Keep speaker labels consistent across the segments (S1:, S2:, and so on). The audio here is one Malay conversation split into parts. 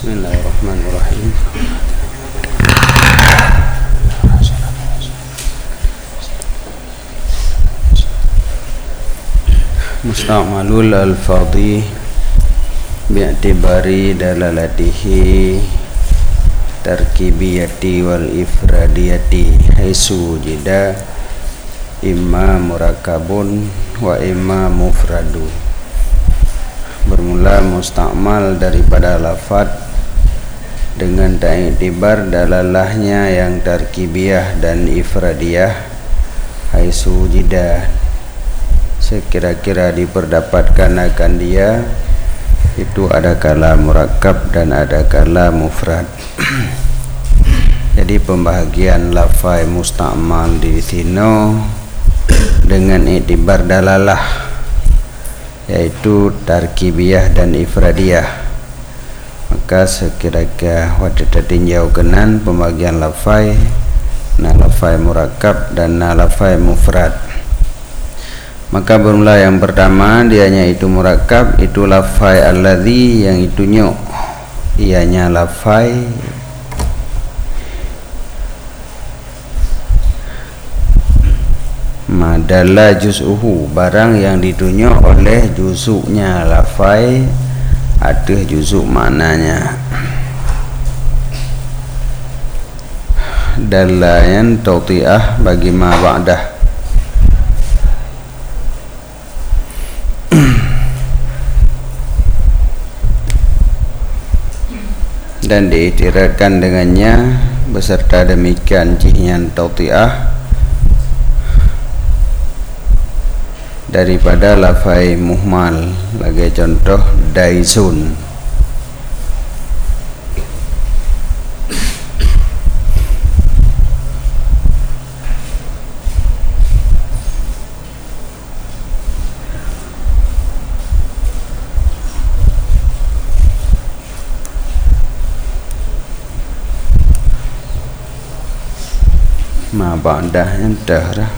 S1: Bismillahirrahmanirrahim. Musta'malul al-fadhi bi'tibari dalalatihi tarkibiyati wal ifradiyati haisu jida imma murakabun wa imma mufradu. Bermula musta'mal daripada lafad dengan ta'iktibar dalalahnya yang tarkibiyah dan ifradiyah haisu jida, sekira-kira diperdapatkan akan dia, itu ada kala murakkab dan ada kala mufrad. Jadi pembahagian lafai musta'mal di sini dengan iktibar dalalah, yaitu tarkibiyah dan ifradiyah. Maka sekira-kira wadata tinjau kenan pembagian lafai na lafai murakkab dan na lafai mufrad. Maka bermula yang pertama, dianya itu murakkab, itu lafai alladhi, yang itunya ianya lafai madalla juz'uhu, barang yang ditunjuk oleh juzuknya lafai ada juzuk maknanya. Dalayan tawti'ah bagi ma ba'dah. Dan diiktiratkan dengannya beserta demikian cihyan tawti'ah daripada lafai muhmal. Lagi contoh daisun, ma ba'dah entah dah.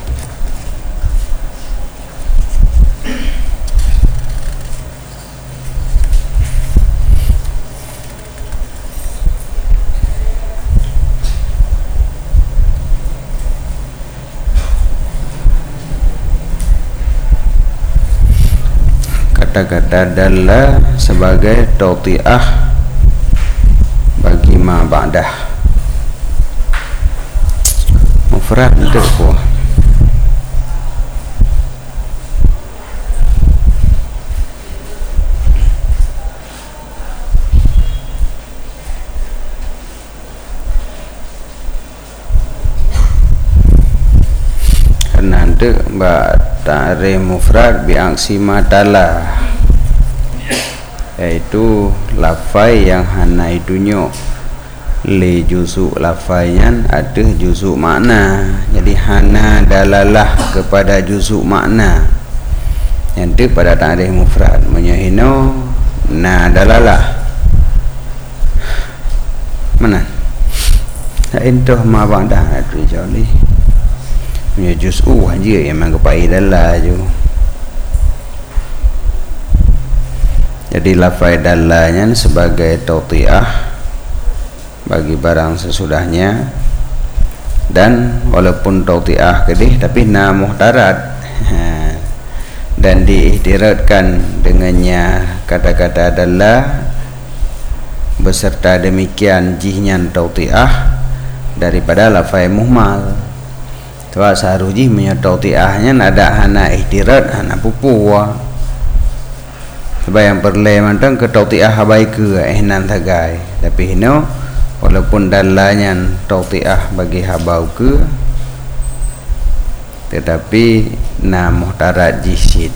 S1: Kata-kata dalla sebagai tawti'ah bagi ma ba'dah. Mufrad itu apa? Karena itu ta'rif mufrad bi'aksi matala, yaitu lafai yang hana itunya li juzuk lafaian ada juzuk makna. Jadi hana dalalah kepada juzuk makna, yang itu pada ta'rif mufrad menyahino na dalalah mana intoh ma ba'dah itu jali punya juz'u aja yang mengkepai dalalah je. Jadi lafai dalanya sebagai tawti'ah bagi barang sesudahnya, dan walaupun tawti'ah kedih tapi na muhtarat dan diiktiratkan dengannya kata-kata dalla beserta demikian jihnya tawti'ah daripada lafai muhmal. Tuah saharuji punya tawti'ahnya ada hana iktirat hana pupuwa. Sebab yang perle mantang ke tawti'ah habai ke ehnan tagai, tapi hino walaupun dalanya tawti'ah bagi habau ke, tetapi na muhtarat jisid.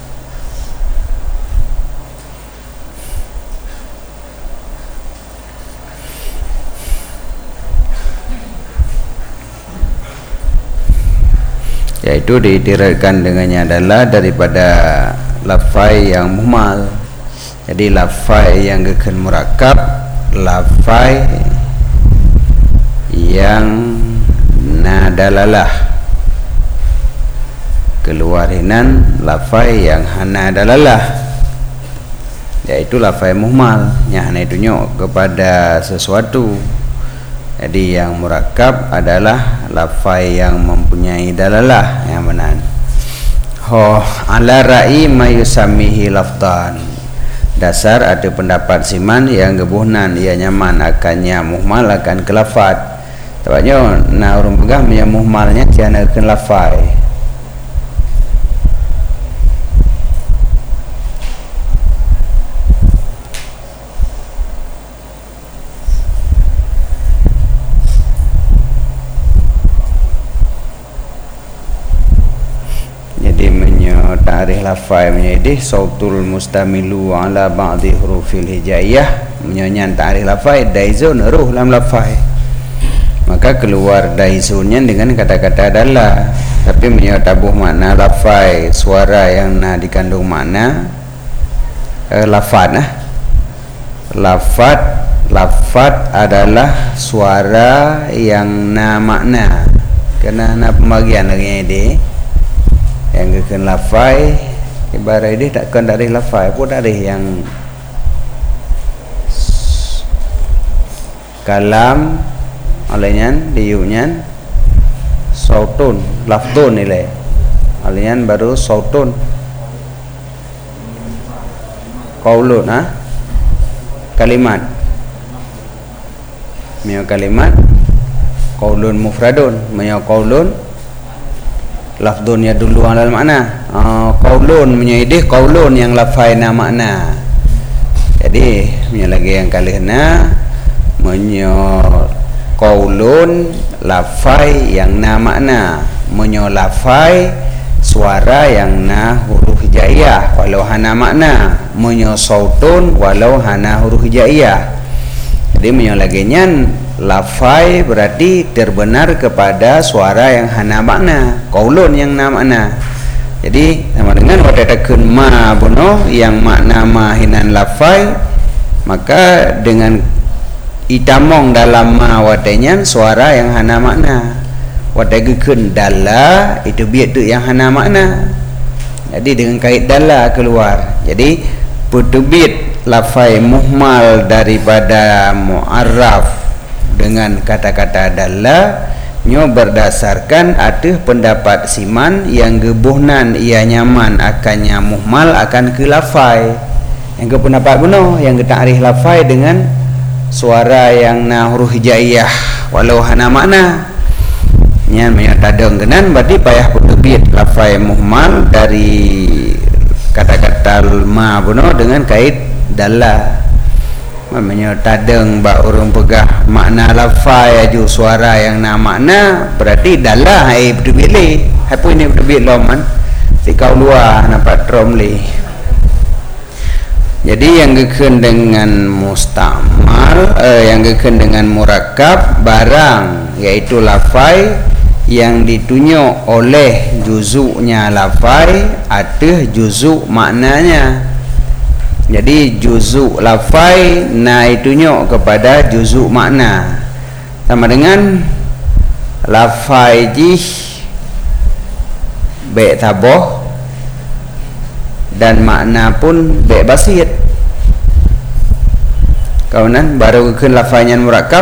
S1: Yaitu diiktiratkan dengannya adalah daripada lafai yang muhmal. Jadi lafai yang gekan murakkab, lafai yang nadalalah, keluarinan lafai yang hana dalalah. yaitu lafai muhmal yang hanya tunjuk kepada sesuatu. Jadi yang murakkab adalah lafai yang mempunyai dalalah yang benar. Ala ra'i mayusamihi lafdan. Dasar ada pendapat siman yang gebuhnan ia nyaman akannya muhmal akan ke lafad. Tepatnya nak orang pegang yang muhmalnya tiada ke lafai. Tarikh lafai menjadi sautul mustamilu ala ba'di hurufil hijaiyah, menyanyian tarikh lafai daizun ruh dalam lafai, maka keluar daizunnya dengan kata-kata adalah, tapi menyatabuh makna lafai suara yang dikandung makna lafad lafad adalah suara yang makna kena pembagian lagi ini yang kekan lafai ibarat dia takkan dari lafai pun dari yang kalam alenyan diunyan sautun laftun nilai alenyan baru sautun qaulun kalimat mio kalimat qaulun mufradun mio qaulun lafdunnya dulu alal makna. Qaulun menyaidih qaulun yang lafaina makna. Jadi lagi yang kalihna menyo qaulun lafai yang makna, menyo lafai suara yang huruf hijaiyah walau hana makna, menyo sautun walau hana huruf hijaiyah. Jadi menyo lagi nyan lafai berarti terbenar kepada suara yang hana makna, qaulun yang makna. Jadi sama dengan wadatakeun ma bono yang makna ma hinan lafai, maka dengan itamong dalam ma wadenyan suara yang hana makna. Wadagekeun dalla itu biat tu yang hana makna. Jadi dengan kait dalla keluar. Jadi putubit lafai muhmal daripada mu'arraf dengan kata-kata dalla nyo berdasarkan ada pendapat siman yang gebuhnan ia nyaman akannya muhmal akan ke lafai. Yang ke pendapat benar yang ke ta'rif lafai dengan suara yang huruf hijaiyah walau hana makna. Nyan menyatadang genan berarti payah putubit lafai muhmal dari kata-kata ma benar dengan kait dalla. Namanya tadeng bak orang pegah makna lafai aju suara yang makna berarti dalah hai berbili hai pun ini berbili loman si kau luar nampak tromli. Jadi yang geken dengan mustamal yang geken dengan murakkab barang yaitu lafai yang ditunjuk oleh juzuknya lafai atau juzuk maknanya. Jadi juzuk lafai tunjuk kepada juzuk makna, sama dengan lafai jih be taboh dan makna pun be basit. Kaunan baru ke lafainya murakkab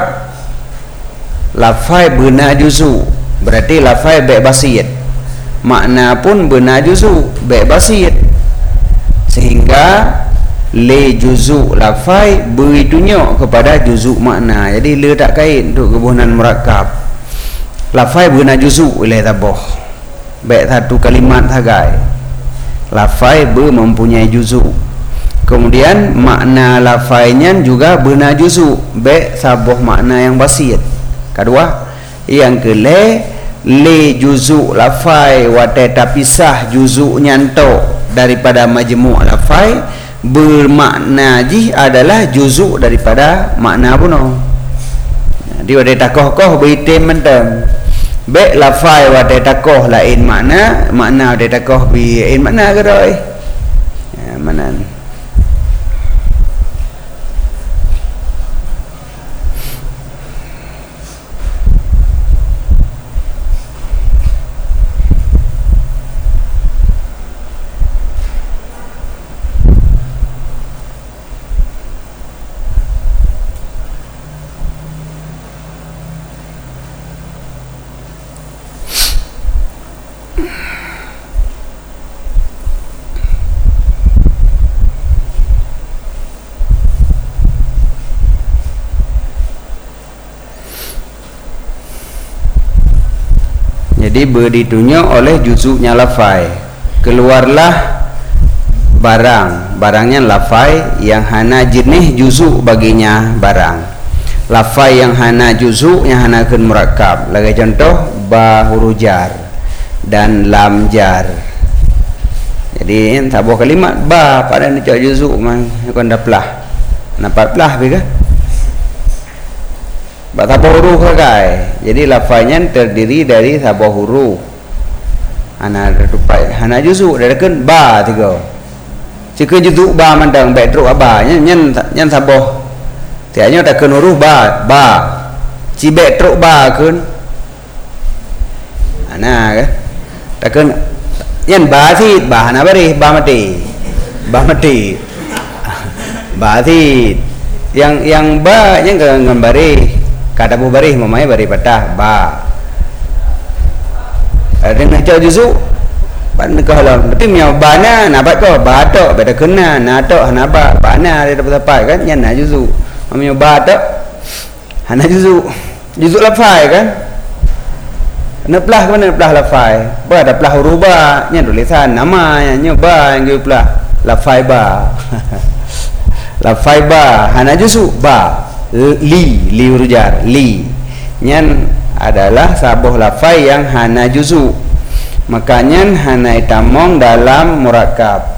S1: lafai benar juzuk berarti lafai be basit, makna pun benar juzuk be basit, sehingga le juzuk lafai beri tunjuk kepada juzuk makna. Jadi le tak kait untuk kebunan murakkab. Lafai benar juzuk oleh taboh baik satu kalimat sagai. Lafai mempunyai juzuk. Kemudian makna lafainya juga benar juzuk baik saboh makna yang basit. Kedua, yang ke le juzuk lafai wate tapisah juzuk nyantok daripada majmu' lafai bermakna jih adalah juzuk daripada makna buno. Dia ada takoh-koh beritim mentem. Baik lafai ada takoh lain makna, makna ada takoh lain makna ke doi. Mana? Jadi berditunjuk oleh juzuknya lafai. Keluarlah barangnya lafai yang hana jenis juzuk baginya barang. Lafai yang hana juzuk yang hana kun murakkab. Lagi contoh ba huruf jar dan lam jar. Jadi tabuh kalimat ba pada ni cak juzuk man kon dah pelah. Nampak pelah be ke? Ba tabuh huruf kai. Jadi lafaznya terdiri dari tabuh huruf. Ana tupai hana juzuk dah kan ba tiga. Jika juzuk ba mandang baik teruk ba nyen tabuh. Tianya tak kan huruf ba. Ci baik teruk ba kan. Ana ke? Tak kan yan ba thịt ba hana bari ba mati ba thịt yang ba yang ngambari kata bu bari mamai bari patah ba dengan jauh juzu ban kalau tapi miao ba na bat ko ba to beda kena na to hana ba na dia dapat apa kan yan na juzu miao ba to hana juzu lafai kan. Neplah mana neplah lafai? Ba ada plah huruf ba, nya tulisan nama nya ba yang plah lafai ba. Lafai ba hana juzu ba li urujar li. Nyan adalah sabuh lafai yang hana juzu. Makanya hana itamong dalam murakkab.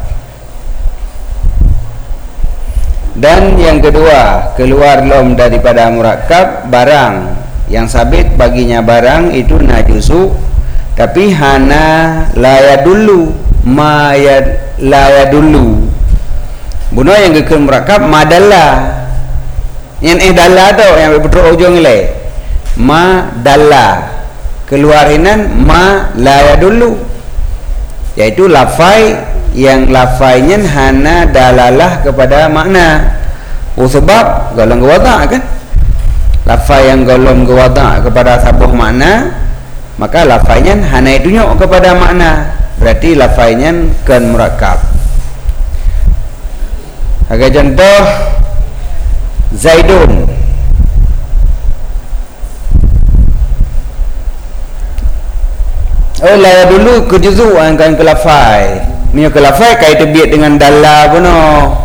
S1: Dan yang kedua, keluar lom daripada murakkab barang yang sabit baginya barang itu najusu, tapi hana laya dulu laya dulu. Buno yang gekun murakkab madalla. Yang dalla tu yang betul ujung le. Madalla. Keluarinan ma laya dulu. Yaitu lafai yang lafainya hana dalalah kepada makna. Sebab golong wada kan? Lafai yang golong wada kepada sabuh makna, maka lafainya hana tunjuk kepada makna. Berarti lafainya kan murakkab. Sebagai contoh Zaidun. Oh lah dulu ke juzu angkan ke lafai. Ni ke lafai kait terbiat dengan dalla puno.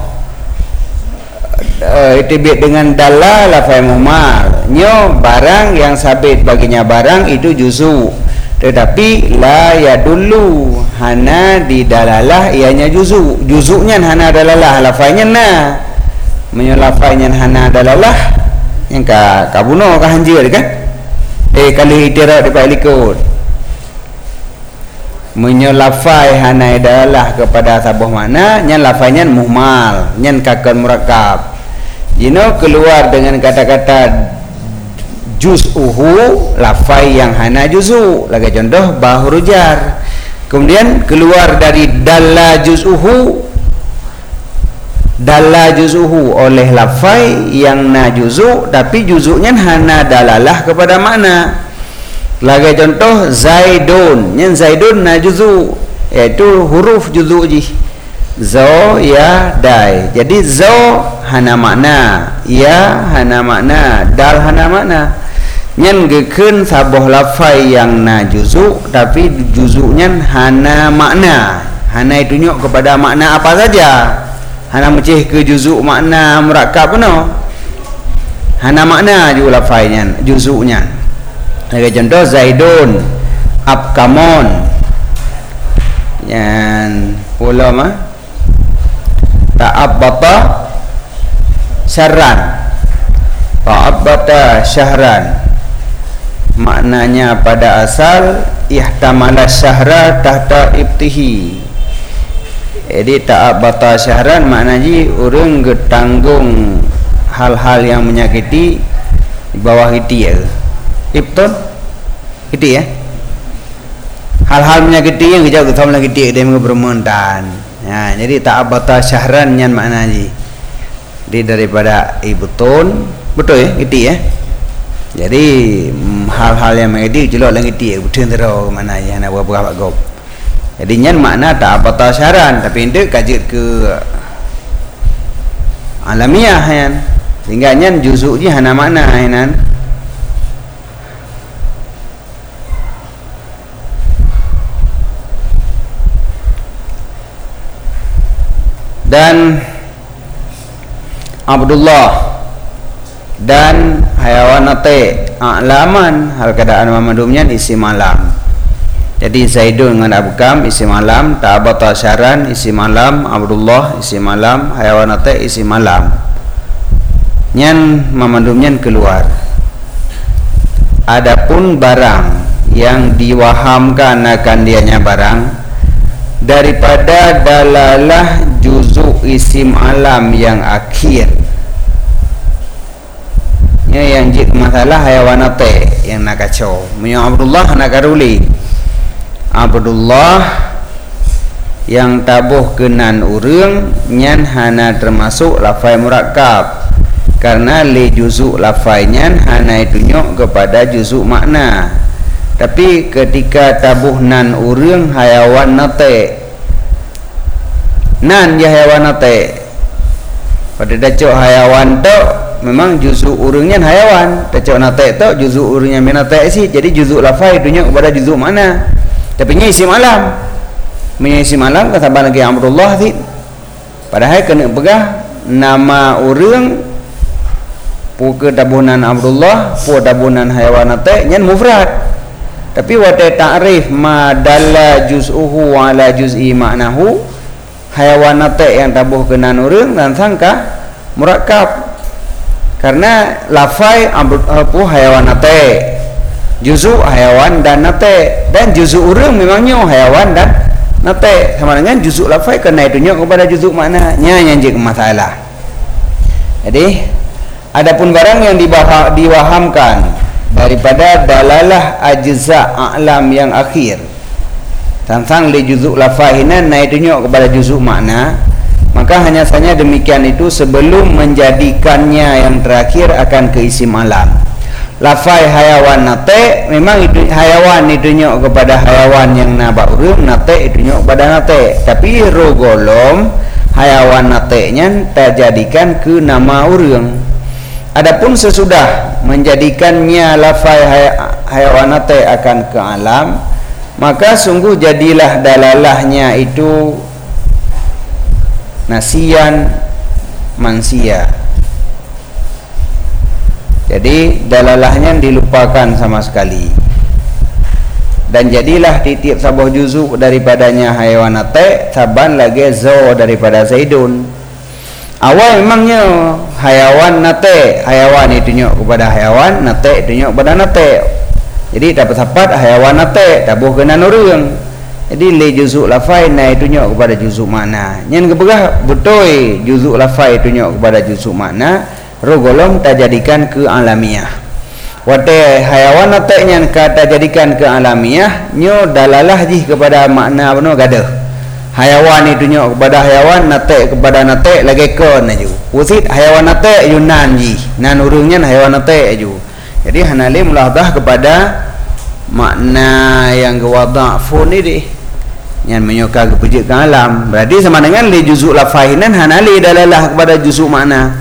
S1: Terbiat dengan dalla lafai muhmal. Nyo barang yang sabit baginya barang itu juzu. Tetapi la ya dulu hana di dalalah ianya juzu. Juzuknya hana dalalah lafainya na. Menyo lafainya hana dalalah yang ka buno ka hanjir kan? Kali itira dekat likut. Menyo lafai hana dalalah kepada sabuh makna, nyan lafainya muhmal, nyan kakon murakkab. Jino keluar dengan kata-kata juz'uhu lafai yang hana juzu. Lagi contoh ba huruf jar. Kemudian keluar dari dalla juz'uhu oleh lafai yang na juzu, tapi juzuknya hana dalalah kepada makna. Lagi contoh Zaidun. Yang Zaidun na juzu, yaitu huruf juzu ji. Zo ya dai. Jadi zo hana makna, ya hana makna, dal hana makna. Nyen gekeun sabuh lafai yang na juzu, tapi juzuknya hana makna. Hana tunjuk kepada makna apa saja. Hana mecih ke juzuk makna murakkab no. Hana makna juga lafainya, juzuknya. Sebagai contoh Zaidun, Abkamon. Yang pula mah ta'abbata syarran. Ta'abbata syahran. Maknanya pada asal ihtamala syahra tahta ibtihi. Jadi ta'abbata syahran maknanya orang getanggung hal-hal yang menyakiti di bawah hiti ya. Ibton hiti ya. Hal-hal menyakiti yang kejauh ketam lagi dia bermentan. Ya, jadi ta'abbata syahran yang maknanya di daripada ibtun, betul ya hiti ya. Jadi hal-hal yang menyakiti jelok lagi dia betul terus maknanya nak berapa gop. Jadi nyan makna ta'abbata syahran, tapi ini kajian ke alamiah kan. Sehingga nyan juzuk je hana makna kan. dan Abdullah dan hayawanate a'laman hal keadaan mamadumnya isim alam. Jadi Zaidun dengan Abkam isim alam, Ta'abata Syaran isim alam, Abdullah isim alam, hayawanate isim alam. Nyan mamadumnya keluar. Adapun barang yang diwahamkan akan dianya barang daripada dalalah juzuk isim alam yang akhir, yang jik masalah hayawanate yang nak kacau. Punya Abdullah nak karuli. Abdullah yang tabuh kenan urang nyan hana termasuk lafai murakkab, karena li juzuk lafai nyan hana tunjuk kepada juzuk makna. Tapi ketika tabuh nan urang hayawan nate, nan ya hayawan nate, pada dacok hayawan tu memang juzuk urangnya hayawan, dacok nate tu juzuk urangnya menate sih. Jadi juzuk lafai tunjuk kepada juzuk makna. Tapi nya isim alam, isim alam kata lagi Abdullah sih. Padahal kena pegah nama urang puke tabunan Abdullah, pu tabunan hayawanate nyan mufrad. Tapi wate ta'rif ma dalla juz'uhu ala juz'i ma'nahu, hayawanate yang tabuh kenan urang dan sangka murakkab. Karena lafai abu hayawanate, juzuk hayawan dan nate, dan juzuk urang memangnya hayawan dan nate, sama dengan juzuk lafai kena itunya kepada juzuk maknanya yang jadi masalah. Jadi adapun barang yang diwahamkan daripada dalalah ajza a'lam yang akhir tentang li juzuk lafainan naitunya kepada juzuk makna, maka hanya saja demikian itu sebelum menjadikannya yang terakhir akan ke isim alam. Lafai hayawan nate memang itu hayawan itunya kepada hayawan yang naba urang, nate itunya kepada nate, tapi rogolom hayawan nate nya terjadikan ke nama urang. Adapun sesudah menjadikannya lafai hayawan nate akan ke alam, maka sungguh jadilah dalalahnya itu nasian mansia. Jadi dalalahnya dilupakan sama sekali, dan jadilah titik sabah juzuk daripadanya hayawanate saban lagi zo daripada Zaidun. Awal memangnya hayawan nate, hayawan itunya kepada hayawan, nate itunya kepada nate. Jadi dapat sapat hayawan nate tabuh kenan urang. Jadi li juzuk lafai na itunya kepada juzuk makna. Nyen kebegah betul juzuk lafai itunya kepada juzuk makna, rogolom tajadikan ke alamiah. Wate hayawan nate nyan kata jadikan ke alamiah, nyo dalalah jih kepada makna benar gadah. Hayawan itunya kepada hayawan, nate kepada nate lagi kon aju. Usit hayawan nate yunan ji, nan urungnya hayawan nate aju. Jadi hanali mulahdah kepada makna yang kewadha'fun ini yang menyuka kepujian alam. Berarti sama dengan li juzuk lafainan hanali dalalah kepada juzuk makna.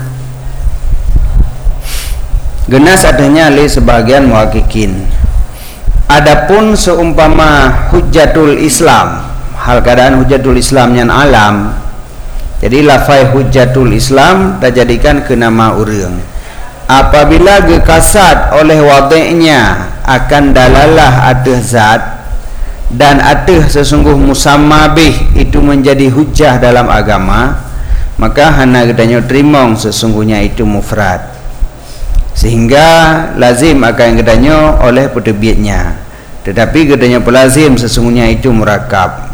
S1: Genas adanya li sebagian muhaqqiqin. Adapun seumpama hujjatul Islam, hal keadaan hujjatul Islam yang alam, jadi lafai hujjatul Islam dijadikan ke nama urang. Apabila gekasat oleh wadai'nya akan dalalah atih zat dan atih sesungguh musamma bih itu menjadi hujjah dalam agama, maka hana gedanya terimong sesungguhnya itu mufrad, sehingga lazim akan gedanya oleh penerbitnya. Tetapi gedanya pelazim sesungguhnya itu murakkab.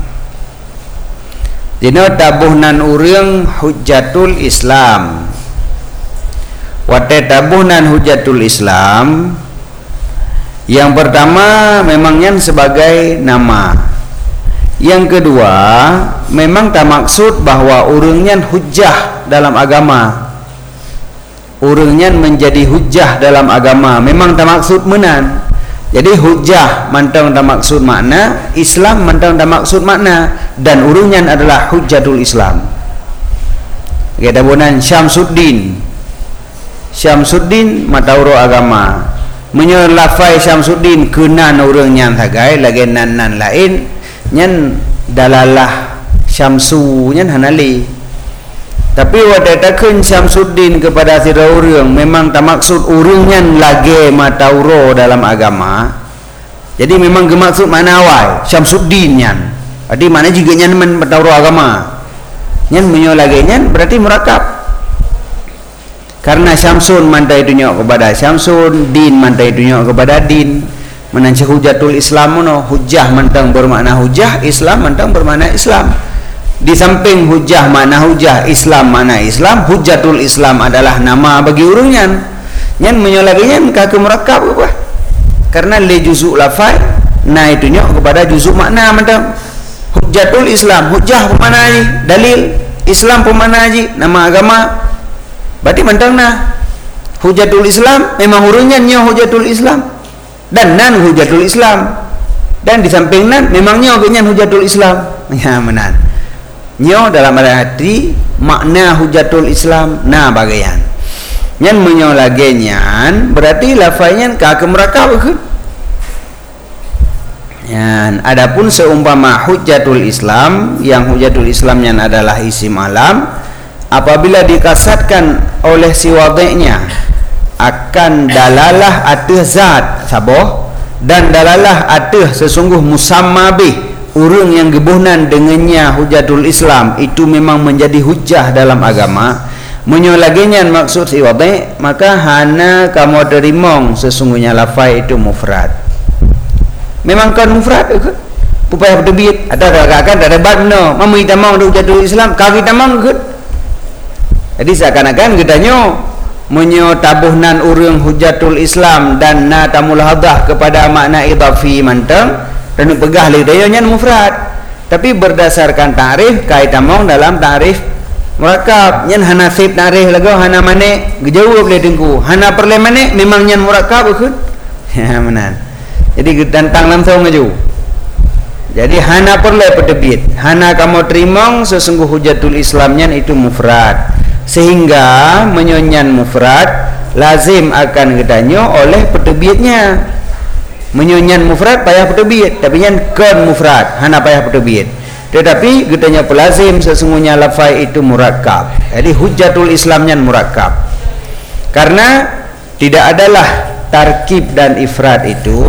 S1: Dino tabuhnan urang hujjatul Islam. Wate tabuhnan hujjatul Islam yang pertama memangnya sebagai nama. Yang kedua memang tak maksud bahwa urangnya hujjah dalam agama. Urangnya menjadi hujjah dalam agama, memang tak maksud menan. Jadi hujjah mantang tak maksud makna, Islam mantang tak maksud makna, dan urangnya adalah hujjatul Islam. Kita tabunan Syamsuddin. Syamsuddin matauro agama. Menyelafai Syamsuddin kenan urang nyan sagai lagi nan lain nyan dalalah Syamsu nyan hanali. Tapi wadatakeun Syamsuddin kepada sira urang memang tak maksud urangnya lagi matauro dalam agama. Jadi memang gemaksud mana awal Syamsuddin nyan. Jadi mana juga nyan matauro agama. Nyan menyo lagi nyan berarti murakab. Karena Syamsun mantai tunjuk kepada Syamsun, din mantai tunjuk kepada din. Menanci hujatul Islam mono, hujah mantang bermakna hujah, Islam mantang bermakna Islam. Di samping hujah makna hujah, Islam makna Islam, hujatul Islam adalah nama bagi urungan. Nyan menyolaginya kaki murakab apa? Karena le juzuk lafai, nah itunya kepada juzuk makna macam hujatul Islam, hujah pemana aji, dalil Islam pemana aji, nama agama. Berarti mantang nah hujatul Islam memang urungan nyo hujatul Islam dan nan hujatul Islam, dan di samping nan memangnya ogenyan hujatul Islam. Ya menan. Nyo dalam arti makna hujatul Islam na bagian nyan menyo lagi nyan berarti lafaznya ka kemerakab ke yan. Adapun seumpama hujatul Islam yang hujatul Islam nyan adalah isim alam, apabila dikasatkan oleh si wadhi'nya akan dalalah atih zat saboh dan dalalah atih sesungguh musamma bih urang yang gebuhnan dengannya hujatul Islam itu memang menjadi hujah dalam agama. Menyolaginya maksud si wadhi, maka hana kamu terimong sesungguhnya lafai itu mufrad. Memang kan mufrad ke? Upaya berdebit ada katakan ada debat no mama kita mau hujatul Islam kaki kita mau ke? Jadi seakan-akan kitanya menyo tabuhnan urang hujatul Islam dan na tamulahadah kepada makna idhafi mantang dan pegah lidayanya mufrad, tapi berdasarkan tarikh kaitamong dalam tarikh murakab nyan hana sip tarikh lagu hana mane gejauh boleh dengku hana perle mane memang nyan murakab ke ya menan. Jadi tentang langsung ngaju, jadi hana perle pedebit hana kamu terimong sesungguh hujatul Islam nyan itu mufrad, sehingga menyonyan mufrad lazim akan gedanyo oleh pedebitnya. Menyonyan mufrad payah pedebit, tapi nyan kan mufrad hana payah pedebit, tetapi getanya pelazim sesungguhnya lafai itu murakab. Jadi hujatul Islam nyan murakab karena tidak adalah tarkib dan ifrad itu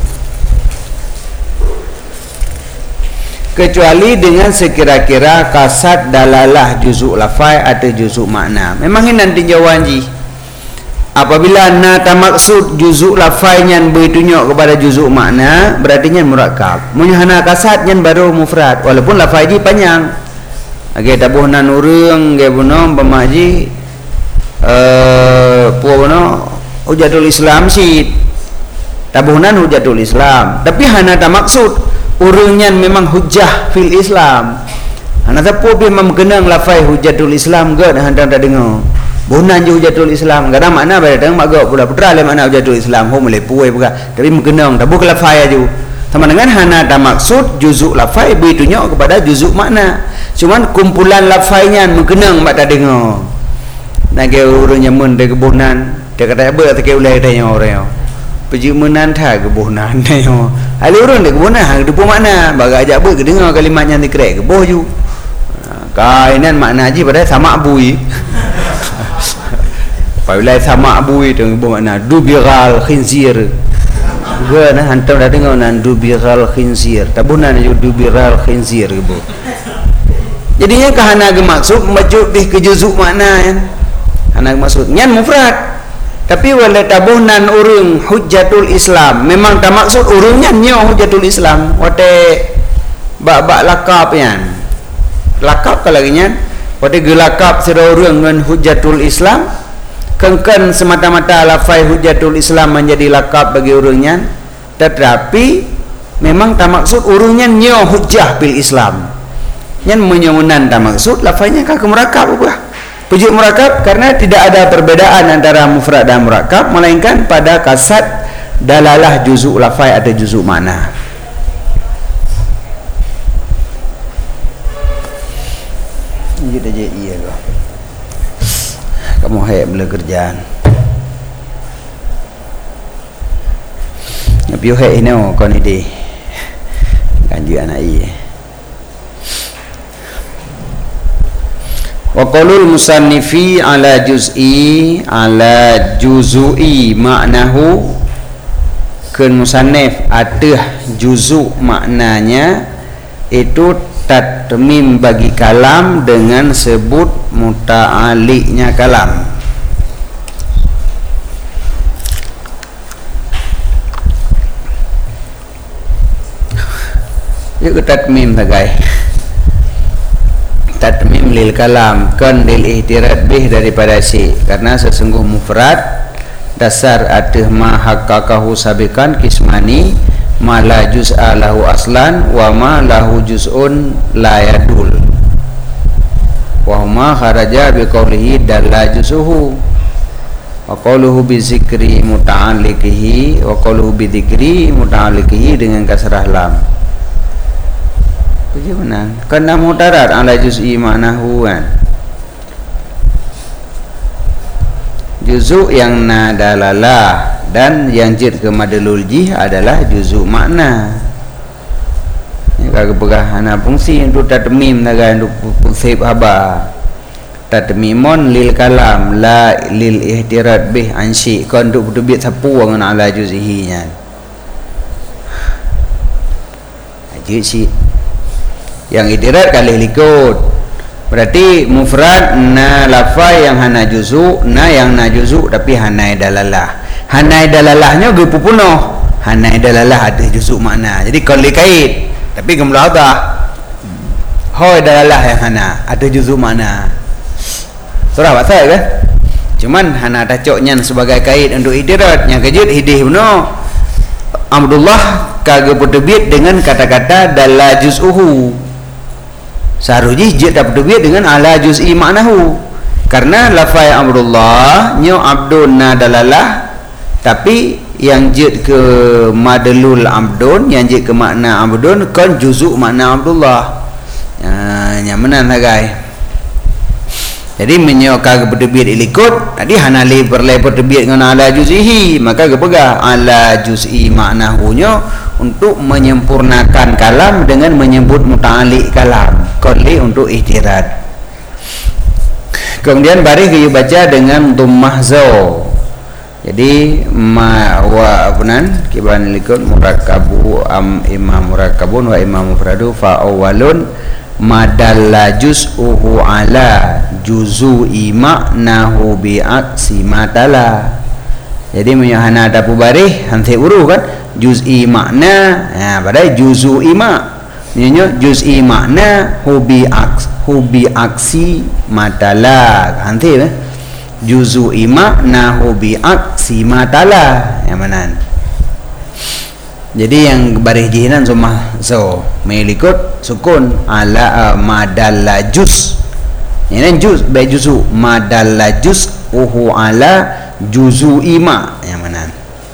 S1: kecuali dengan sekira-kira kasat dalalah juzuk lafai atau juzuk makna. Memang ini nanti jawabanji apabila na maksud juzuk lafai nyan bertunjuk kepada juzuk makna berarti nyan murakab. Munyahana kasat nyan baru mufrad walaupun lafai ji panjang. Age tabuhnan urang ge buno pemaji puono hujatul Islam si tabuhnan hujatul Islam, tapi hana ta maksud urang nyan memang hujah fil Islam. Hana ta po memang kenang lafai hujatul Islam ge handa ta dengar. Bunan je hujatul Islam kadang makna badang mak gak pula putra le makna hujatul Islam ho mulai puai buka tapi mengenang tak buka lafai aju sama dengan hana tak maksud juzuk lafai bertunjuk kepada juzuk makna, cuman kumpulan lafainya mengenang mak tak dengar nak ke urang nyamun de kebunan dia kata apa tak ke ulai tanya orang pergi menan tha kebunan tanya ali urang de kebunan hang depu makna bagai ajak ber kedengar kalimatnya dikrek ke boh ju kainan makna ji pada sama bui apabila sama abu itu bermakna dubiral khinzir gua nah hantar dah dengar nan dubiral khinzir tabunan ju dubiral khinzir gitu. Jadinya kahana maksud majuk di kejuzuk makna kan hana maksud nyan mufrad, tapi wala tabunan urung hujatul Islam memang tak maksud urungnya nyo hujatul Islam wate bak lakap yan lakap kalaginya wate gelakap sira urung ngan hujatul Islam kengken semata-mata lafai hujatul Islam menjadi lakab bagi urungnya, tetapi memang tak maksud urungnya nyo hujah bil Islam nyan menyunan tak maksud lafainya kah murakab apa pujuk murakab karena tidak ada perbedaan antara mufrad dan murakab melainkan pada kasat dalalah juzuk lafai atau juzuk makna. Ini dia iya loh. Kamu hai bela kerjaan. Ngapiu hai ini kau ni deh. Kanju anak iya. Wa qaulul musannifi ala juz'i ala juzui maknahu keun musannif atah juzu maknanya itu tatmim bagi kalam dengan sebut muta'alliqnya kalam. Yuk tatmim bagai tatmim lil kalam kan lil ihtirat bih daripada si, karena sesungguh mufrad dasar atih ma haqqaqahu sabiqan kismani ma la juz'a lahu aslan wa ma lahu juz'un la yadul wa huma kharaja bi qawlihi dalla juz'uhu wa qawluhu bi zikri muta'alliqihi wa qawluhu bi dzikri muta'alliqihi dengan kasrah lam. Bagaimana? Kena mutarat ala juz'i ma'nahu kan. Juzuk yang nadalalah dan yang jid ke madalul jih adalah juzuk makna. Ya kagak pegah ana fungsi untuk tatmim naga untuk fungsi haba. Tatmimun lil kalam la lil ihtirat bih ansi kon untuk terbit sapu ngan ala juz'ihi nya. Ajid si yang ihtirat kali likut berarti mufrad na lafai yang hana juzu na yang na juzu tapi hanai dalalah. Hanai dalalahnya ge pupunoh, hanai dalalah ada juzu makna. Jadi kalau dikait tapi gemlah dah hoi dalalah yang hana ada juzu makna. Surah pasal kan? Cuman hana tacoknya sebagai kait untuk ihtirat yang kejut hidih beno Abdullah kagak berdebit dengan kata-kata dalla juz'uhu. Seharusnya jid dapat duit dengan ala juz'i maknahu, karena lafai Abdullah nyo abdun nadalalah, tapi yang jid ke madlul abdun, yang jid ke makna abdun kan juzuk makna Abdullah. Nyamanan hagai. Jadi menyoka berdebit ilikut tadi hanali perlai berdebit dengan ala juz'ihi, maka kepegah ala juz'i maknahu nyo untuk menyempurnakan kalam dengan menyebut muta'alliq kalam qali untuk ihtirat. Kemudian baris kita baca dengan dhammah za. Jadi ma wa abunan kiban likut murakkabu am imam murakkabun wa imam mufradu fa awwalun madalla juz'uhu ala juzui maknahu bi aksi matala. Jadi menyahana ada pubarih hanti uruh kan juz'i makna, padahal juzui mak nyo juz'i makna hubi aksi matala hanti juzui makna hubi aksi matala yang mana. Jadi yang baris jihinan semua so melikut sukun ala madalla juz. Ini juz by juzu madalla juz uhu ala juzu ima yang mana.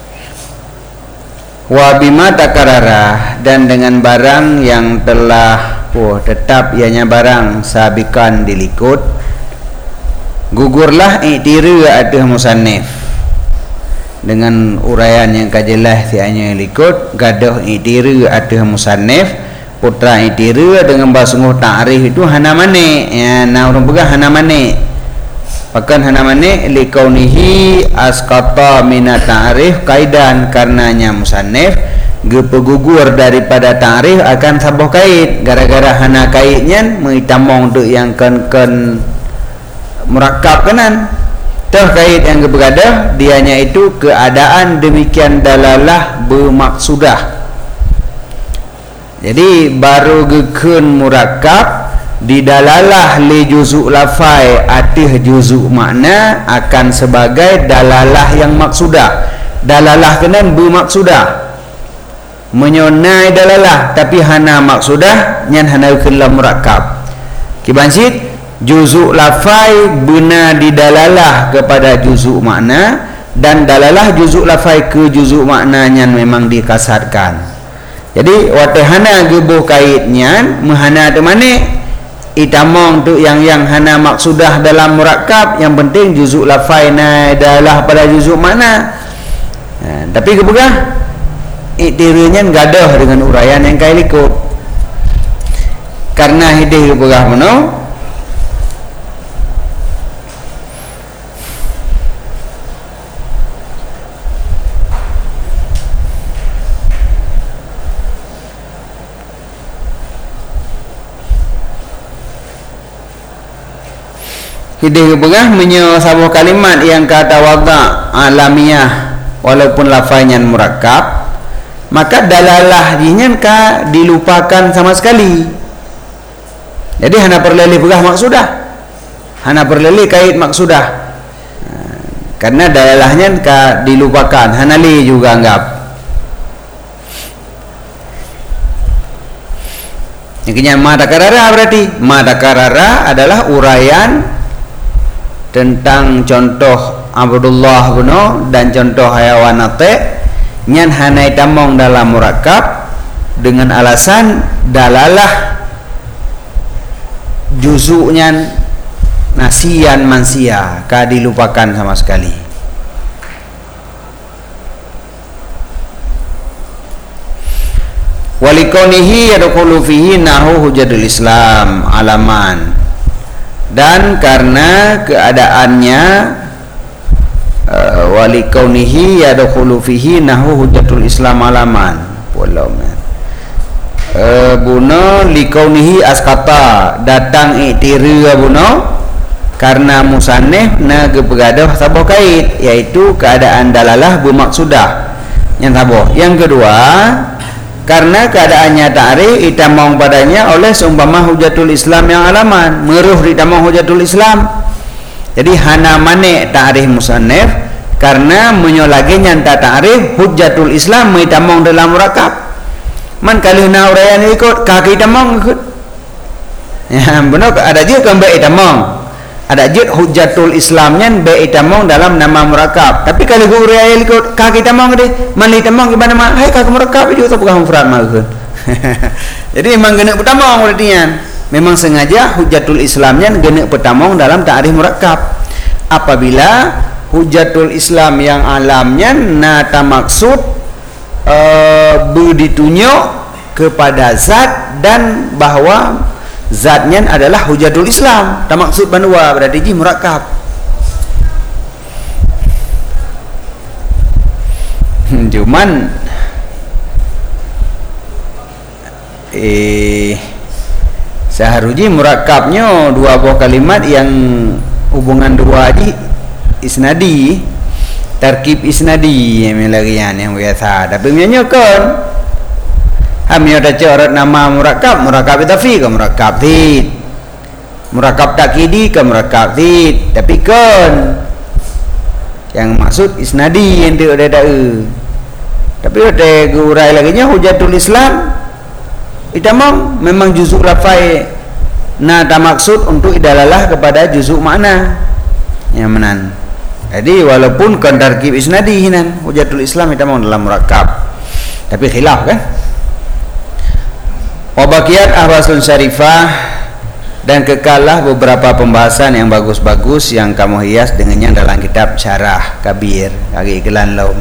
S1: Wa bima takarara, dan dengan barang yang telah tetap ianya barang sabikan dilikut gugurlah i'tiru atih musannif dengan uraian yang kajelas tianya likut gadah i'tiru atih musannif putra i'tiru dengan basungguh ta'rif itu hana mane ya na urang pegah hana mane pakan hana mane likaunihi asqata minat ta'rif kaidan, karenanya musannif gepegugur daripada ta'rif akan sabuh kait gara-gara hana kaitnya meitamong tu yang kan murakkab kanan toh kait yang kebegadah dianya itu keadaan demikian dalalah bermaksudah. Jadi baru gekun murakkab di dalalah li juzuk lafai atih juzuk makna akan sebagai dalalah yang maksudah. Dalalah kenan bermaksudah menyonai dalalah tapi hana maksudah nyan hana kelam murakkab kibansit juzuk lafai benar di dalalah kepada juzuk makna dan dalalah juzuk lafai ke juzuk maknanya memang dikasarkan. Jadi watehana gebuh kaitnya menghana tu mana itamong tu yang hana maksudah dalam murakkab, yang penting juzuk lafai na dalalah pada juzuk makna. Tapi kebegah iktirunya gadah dengan uraian yang kaya likut, karena hidih kebegah mano Ide berah menyo sebuah kalimat yang kata wada alamiah walaupun lafaznya murakkab, maka dalalah dinya ka dilupakan sama sekali. Jadi hana perlele berah maksudah, hana perlele kait maksudah, karena dalalahnya ka dilupakan, hana li juga anggap. Yang mata karara berarti mata karara adalah uraian tentang contoh Abdullah buno dan contoh hayawanate nyan hanai tamong dalam murakkab dengan alasan dalalah juzuknya nasian mansia ka dilupakan sama sekali. Walikonihi yadkhulu fihi nahu hujatul Islam alaman, dan karena keadaannya walikonihi yadkhulu fihi nahu hujatul Islam alaman walau buno likaunihi askata datang iktiri buno karena musannif na gebegadah sabuh kait, yaitu keadaan dalalah bermaksudah yang sabuh. Yang kedua, karena keadaannya ta'rif itamong padanya oleh seumpama hujatul Islam yang alaman, meruh ditamong hujatul Islam. Jadi hana mane ta'rif musannif karena menyolagi nyanta ta'rif hujatul Islam itamong dalam murakkab. Man kalau nak uraian ikut kaki tamang ikut. Ya, benar ada je kan baik tamang. Ada je hujatul Islamnya baik tamang dalam nama murakkab. Tapi kalau uraian ikut kaki tamang deh, mali tamang gimana mah? Hai kaki murakkab itu tak bukan mufrad mah ikut. Jadi memang gena pertamang artinya. Memang sengaja hujatul Islamnya gena pertamang dalam ta'rif murakkab. Apabila hujatul Islam yang alamnya nata maksud berditunjuk kepada zat dan bahwa zatnya adalah hujatul Islam, tak maksud banua berarti ji murakkab. Cuman seharusnya murakkabnya dua buah kalimat yang hubungan dua di isnadi, tarkib isnadi yang lagian yang biasa. Tapi menyanyikan hamnya ada coret nama murakkab, murakkab tafi ke murakkab tid, murakkab takidi ke murakkab tid. Tapi kan yang maksud isnadi yang dia ada. Tapi ada gurai laginya hujatul Islam itamam memang juzuk lafai na tak maksud untuk idalalah kepada juzuk makna yang menan. Jadi walaupun kan tarkib isnadi hinan hujatul Islam itu memang dalam murakkab, tapi khilaf kan. Wabakiyat ahwasun syarifah, dan kekalah beberapa pembahasan yang bagus-bagus yang kamu hias dengannya dalam kitab Syarah Kabir kaki iklan laum.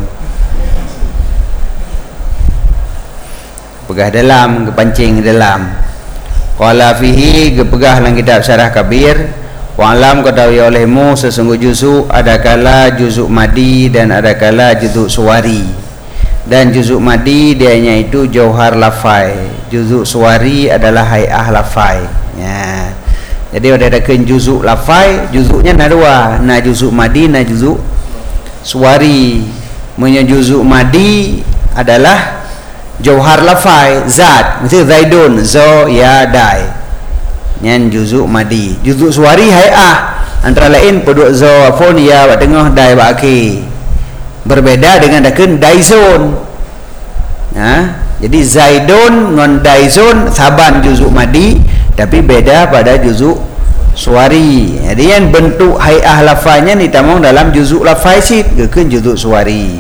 S1: Pegah dalam, kepancing dalam. Qala fihi gepegah dalam kitab Syarah Kabir. Wa'alam ketahui olehmu sesungguh juzuk ada kala juzuk madi dan ada kala juzuk suwari. Dan juzuk madi dianya itu jauhar lafai, juzuk suwari adalah hay'ah lafai. Ya. Jadi ada juzuk lafai, juzuknya ada dua, na juzuk madi, na juzuk suwari. Punya juzuk madi adalah jauhar lafai, zat, macam zaidun, zo, ya, dai. Nyan juzuk madi. Juzuk suwari hay'ah, antara lain peduk zawafon ya wa tengah dai wa akhir. Berbeda dengan daken daizon. Jadi zaidun ngon daizon saban juzuk madi, tapi beda pada juzuk suwari. Jadi yang bentuk hay'ah lafaznya ditamong dalam juzuk lafaz sit gekeun juzuk suwari.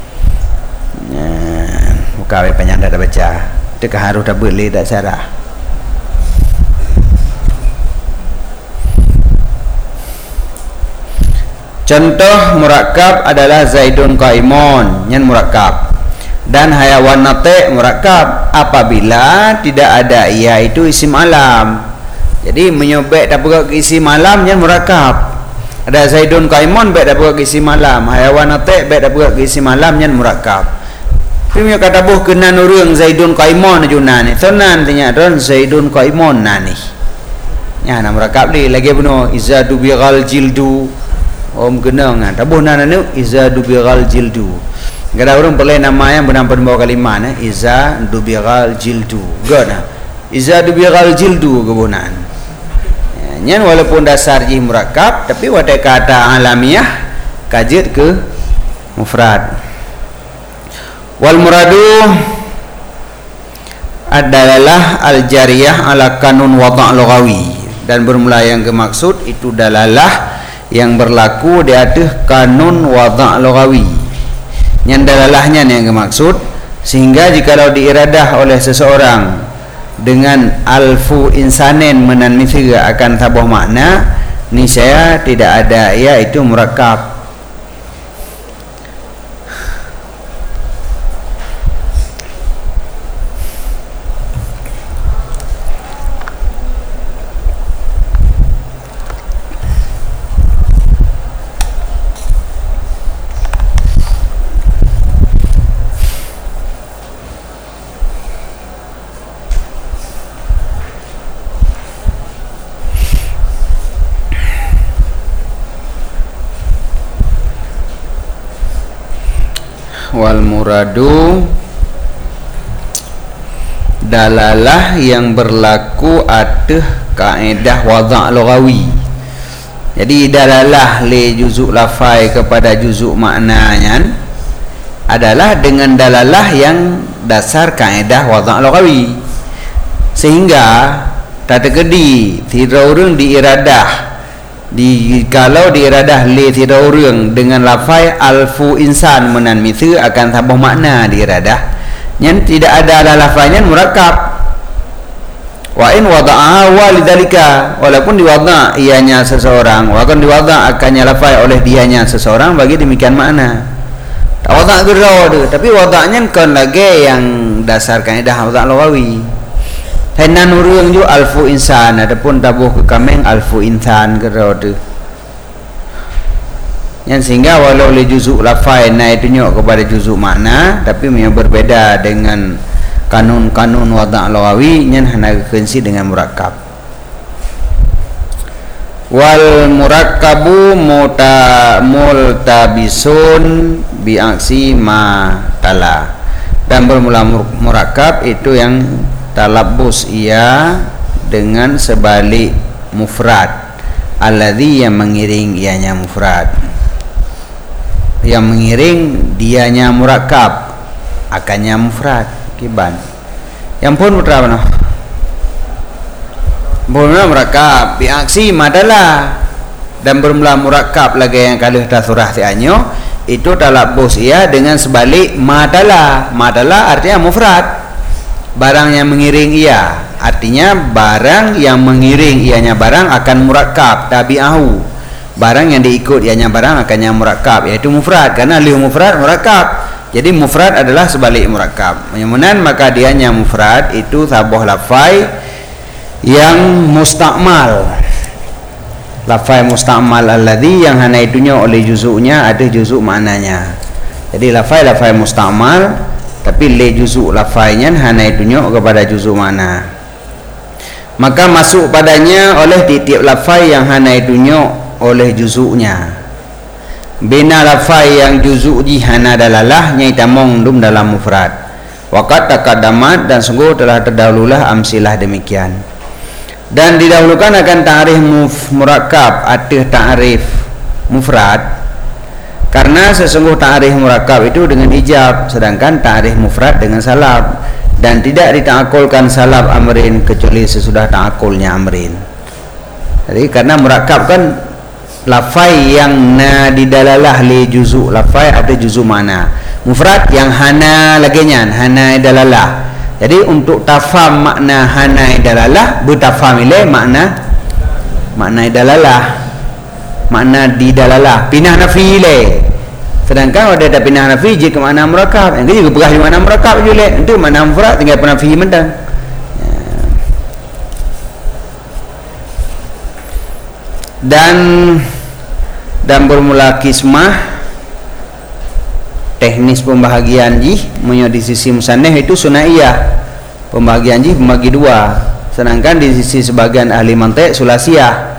S1: Muka panjang dah baca. Teka harus dah boleh dah syarah. Contoh murakkab adalah zaidun qaimun, nyan murakkab. Dan hayawan nate murakkab apabila tidak ada ia itu isim alam. Jadi menyobek tak bergerak ke isim alam nyan murakkab. Ada zaidun qaimun bek tak bergerak ke isim alam, hayawan nate bek tak bergerak ke isim alam nyan murakkab. Punya kata buh kena nurung zaidun qaimun junan ni. Tonan tanya don zaidun qaimun nani. Ya nak merakab ni lagi benar iza dubiral jildu. Om kenang ah. Tabuh nana ni iza dubiral jildu. Kada orang boleh nama yang benar bawa kalimat iza dubiral jildu. Gana. Iza dubiral jildu kebunan. Nyan walaupun dasar jih murakab tapi wadai kata alamiah kajit ke mufrad. Wal muradu adalah al-jariyah ala kanun wada' lughawi, dan bermula yang kemaksud itu dalalah yang berlaku di atas kanun wada' lughawi. Yang dalalahnya yang kemaksud, sehingga jikalau diiradah oleh seseorang dengan alfu insanin menan mithla akan tabuh makna, niscaya tidak ada iaitu murakab. Wal muradu dalalah yang berlaku atas kaedah wada' lughawi. Jadi dalalah li juzuk lafai kepada juzuk maknanya adalah dengan dalalah yang dasar kaedah wada' lughawi, sehingga tak terkedi tidak orang diiradah kalau diiradah li tidak orang dengan lafai alfu insan menan mithil akan tambah makna diiradah yang tidak ada lafainya murakab. Wa in wada'a walidhalika, walaupun diwada' ianya seseorang, walaupun diwada' akannya lafai oleh dianya seseorang, bagi demikian makna tak wada' gerau tu, tapi wada'nya kan lagi yang dasar kaedah wada' lughawi. Henan urang ju alfu insan, adapun tabuh ke kameng alfu insan gerau tu. Yang sehingga walau le juzuk lafai naik tunjuk kepada juzuk makna, tapi yang berbeda dengan kanun-kanun wada' lughawi yang hana kensi dengan murakab. Wal murakkabu multabisun bi aksi ma tala, dan bermula murakab itu yang talabbus ia dengan sebalik mufrad, alladzi yang mengiring ianya mufrad, yang mengiring dianya murakab akannya mufrad kiban. Yang pun putra mana bermula murakab bi aksi madalah, dan bermula murakab lagi yang kalih dah surah tianyo itu talabbus ia dengan sebalik madalah. Madalah artinya mufrad, barang yang mengiring ia, artinya barang yang mengiring ianya barang akan murakab tabi'ahu, barang yang diikut ianya barang akannya murakab, yaitu mufrad, karena lihu mufrad murakab. Jadi mufrad adalah sebalik murakab. Kemudian maka dianya mufrad itu tabuh lafai yang mustakmal, lafai mustakmal alladhi yang hana itunya oleh juzuknya ada juzuk maknanya. Jadi lafai mustakmal tapi le juzuk lafainya hana itunya kepada juzuk mana, maka masuk padanya oleh tiap lafai yang hana itunya oleh juzuknya. Bina lafai yang juzuk ji hana dalalah nyai tamong dum dalam mufrad. Waqat taqaddamat, dan sungguh telah terdahululah amsilah demikian. Dan didahulukan akan ta'rif murakab atas ta'rif mufrad, karena sesungguh ta'rif murakab itu dengan ijab, sedangkan ta'rif mufrad dengan salab, dan tidak dita'akulkan salab amrin kecuali sesudah ta'akulnya amrin. Jadi karena murakab kan lafai yang na didalalah li juzuk lafai ada juzuk mana, mufrad yang hana laginya hana dalalah. Jadi untuk tafam makna hana dalalah bertafam ile makna dalalah, makna didalalah pinah nafi ile. Sedangkan ada pinah nafi je ke makna murakab, yang juga berah di makna murakab je le, itu makna mufrad tinggal penafi mendang. Dan bermula kismah teknis pembahagian jih menyo di sisi musannaf itu sunaiyah. Pembahagian jih membagi dua. sedangkan di sisi sebagian ahli mantik sulasiyah.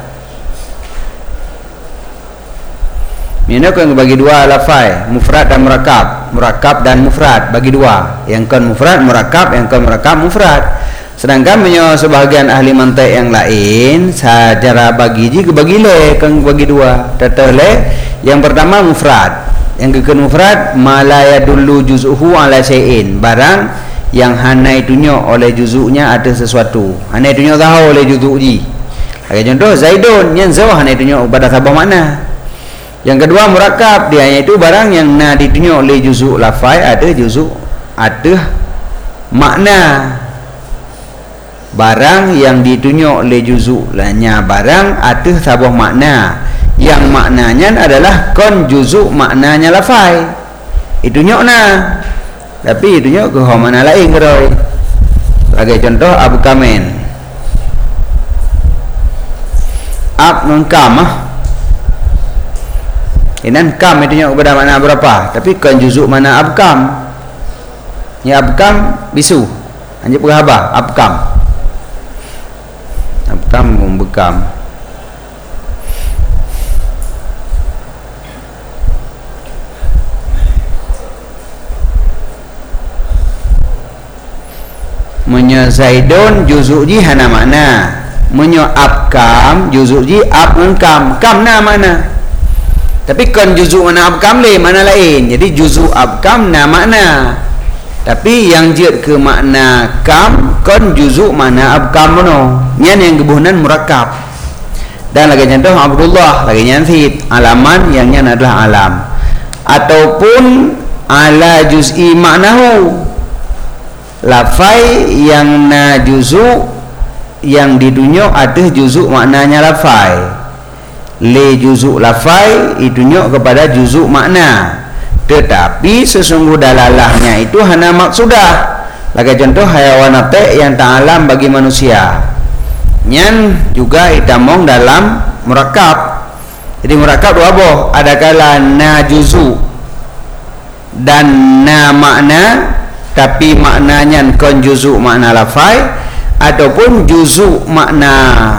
S1: Ini yang bagi dua lafai, mufrad dan murakab dan mufrad bagi dua. Yang kan mufrad murakab, yang kan murakab mufrad. Sedangkan menyo sebahagian ahli mantik yang lain secara bagi ji bagi le kan bagi dua. Tetale yang pertama mufrad, yang kedua mufrad malaya dulu juz'uhu ala syai'in, barang yang hana itunya oleh juzuknya ada sesuatu. Hana itunya tahu oleh juzuk ji. Bagi contoh Zaidun yang zawah hana itunya pada sabah makna. Yang kedua murakab, dia itu barang yang na ditunjuk oleh juzuk lafai ada juzuk ada makna. Barang yang ditunjuk oleh juzuk lainnya barang ada sabah makna, yang maknanya adalah kon juzuk maknanya lafai. Itunjuk na. Tapi itunjuk ke mana lain keroi. Sebagai contoh abkamen. Ab mengkamah. Inan kam itu kepada makna berapa, tapi kan juzuk mana abkam. Ya abkam bisu. Anjep berapa? Abkam. Abkam membekam. Menyo Zaidun juzuk ji hana makna. Menyo abkam juzuk ji ab engkam. Kam na mana? Tapi kan juzuk mana abkam le mana lain. Jadi juzuk abkam na makna. Tapi yang jid ke makna kam kan juzuk mana abkam mono. Nyan yang kebunan murakab. Dan lagi contoh Abdullah, lagi nyansit alaman yang nyan adalah alam. Ataupun ala juz'i maknahu. Lafai yang na juzuk yang ditunjuk ada juzuk maknanya lafai. Le juzuk lafai itunjuk kepada juzuk makna, tetapi sesungguh dalalahnya itu hana maksudah. Lagi contoh hayawanat yang ta'alam bagi manusia, nyan juga itamong dalam murakab. Jadi murakab dua boh, ada kala na juzuk dan na makna, tapi maknanya kon juzuk makna lafai, ataupun juzuk makna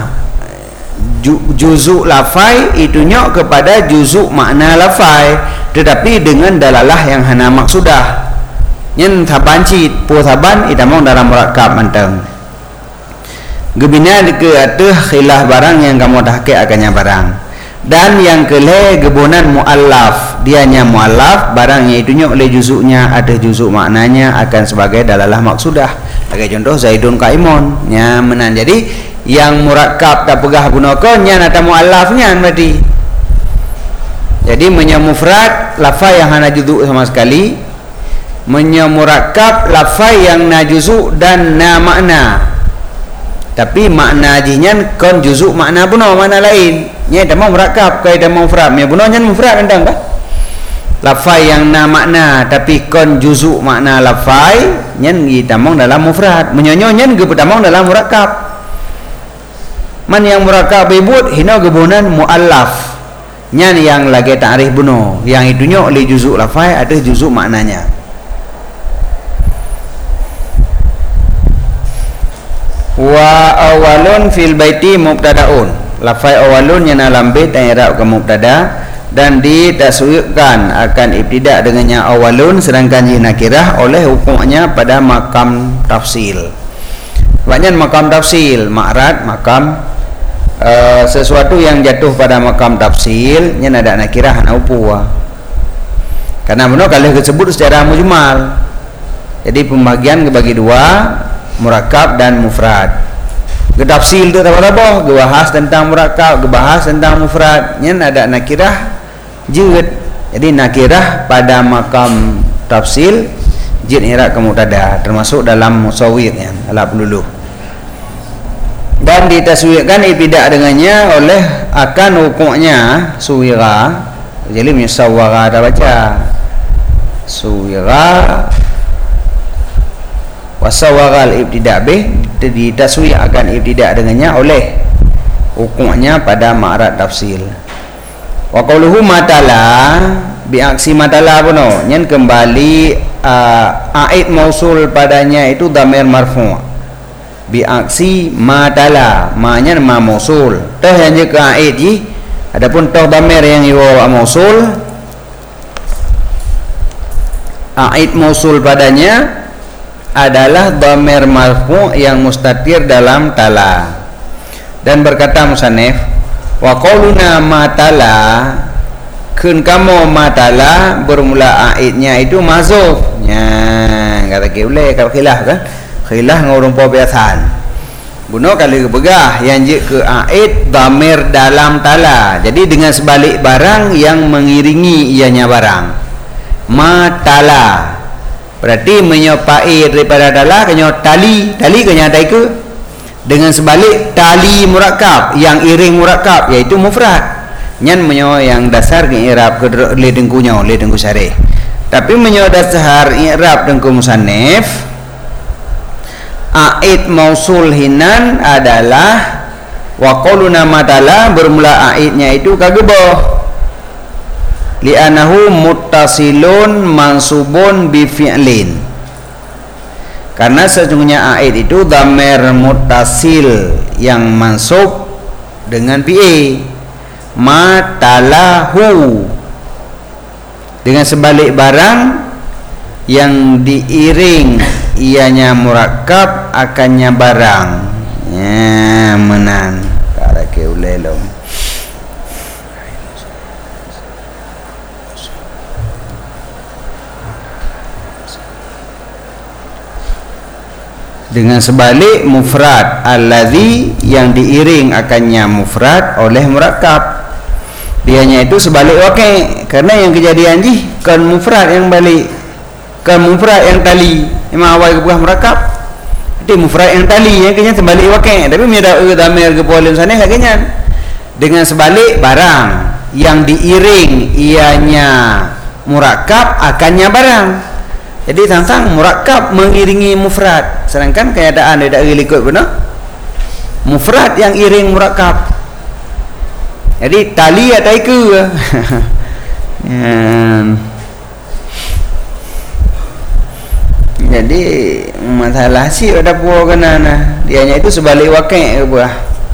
S1: juzuk lafai itunya kepada juzuk makna lafai, tetapi dengan dalalah yang hana maksudah. Nyen taban cit pu taban itamong dalam murakab manteng. Gebina ke atuh khilah barang yang kamu tahke akannya barang. Dan yang kele gebunan muallaf, dianya muallaf barangnya itunya oleh juzuknya ada juzuk maknanya akan sebagai dalalah maksudah. Sebagai contoh Zaidun Qaimun nya menan. Jadi yang murakab tak pegah gunakan nya nata muallafnya berarti. Jadi menyamufrad lafai yang hana juzuk sama sekali, menyamurakab lafai yang na juzuk dan na makna. Tapi makna jinyan kon juzuk makna buno mana lain. Nya tamang murakab kai tamang mufrad. Me buno nyan mufrad endang ka? Lafai yang na makna tapi kon juzuk makna lafai nyan gitamong dalam mufrad. Menyonyo nyan gepetamong dalam murakab. Man yang murakab ibut hina gebunan muallaf. Nyan yang lagi ta'rif buno, yang itunya oleh juzuk lafai ada juzuk maknanya. Wa awalun fil baiti mubtadaun. Lafai awalun yang dalam bait yang i'rab ke mubtada dan ditaswirkan akan ibtida dengannya awalun, sedangkan ji nakirah oleh hukumnya pada makam tafsil. Banyak makam tafsil, ma'rad makam sesuatu yang jatuh pada makam tafsil nya ada nakirah ana upuwa. Karena benar kalau disebut secara mujmal. Jadi pembagian kebagi dua, murakab dan mufrad. Ke tafsil itu apa-apa, gebahas tentang murakab, gebahas tentang mufrad, nya ada nakirah jid. Jadi nakirah pada makam tafsil jid i'rab ke mubtada, termasuk dalam musawwir ya, ala penduluh. Dan ditaswirkan ibtidak dengannya oleh akan hukumnya suwira. Jadi musawwara ada baca suwira wasawwara al-ibtidak bih, ditaswir akan ibtidak dengannya oleh hukumnya pada ma'rad tafsil. Wa qauluhu matala bi aksi matala puno nyen kembali aid mausul padanya itu dhamir marfu'. biaksi ma tala, ma-nya ma mausul. Toh yang je ke a'id ji. Adapun toh dhamir yang iwa mausul, a'id mausul padanya adalah dhamir marfu' yang mustatir dalam tala. Dan berkata musannif, wa qauluna ma tala, kun kamu ma tala bermula a'idnya itu mazuf. Nya kata ke boleh kalau khilaf kan? Khilaf ngurung po biasan. Buno kali begah yang je ke a'id dhamir dalam tala. Jadi dengan sebalik barang yang mengiringi ianya barang. Ma tala. Berarti menyopai daripada tala kenyo tali. Tali kenyo ke? Dengan sebalik tali murakkab yang iring murakkab iaitu mufrad. Nyan menyo yang dasar ke i'rab ke le dengkunyo, le dengku syarih. Tapi menyo dasar i'rab dengku musannif, a'id mausul hinan adalah wa qauluna matala bermula a'idnya itu kageboh li'anahu muttasilun mansubun bi fi'lin, karena sesungguhnya a'id itu dhamir muttasil yang mansub dengan fi'il matalahu, dengan sebalik barang yang diiring ianya murakkab akannya barang. Ya menan kara ke ulelom. Dengan sebalik mufrad alladzi yang diiring akannya mufrad oleh murakkab. Dianya itu sebalik wakil, karena yang kejadian ji kan mufrad yang balik, kan mufrad yang tali. Memang awal ke buah murakkab. Itu mufrad yang tali yang kena sebalik wakil. Tapi mida dhamir ke polim sana kagaknya dengan sebalik barang yang diiring ianya murakkab akannya barang. Jadi tentang murakkab mengiringi mufrad, sedangkan keadaan tidak ikut benar mufrad yang iring murakkab. Jadi tali atau ke jadi masalah sih ada buah kena nah. Dianya itu sebalik wakil ke buah.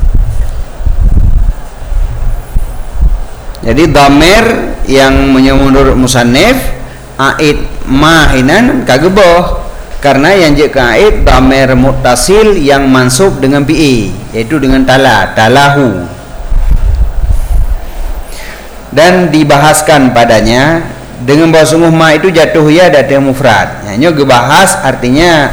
S1: Jadi dhamir yang menurut musannif a'id mahinan kageboh, karena yang je ke a'id dhamir muttasil yang mansub dengan fi'i, yaitu dengan tala, talahu. Dan dibahaskan padanya dengan bahwa sungguh ma itu jatuh ya datang mufrad. Hanya gebahas artinya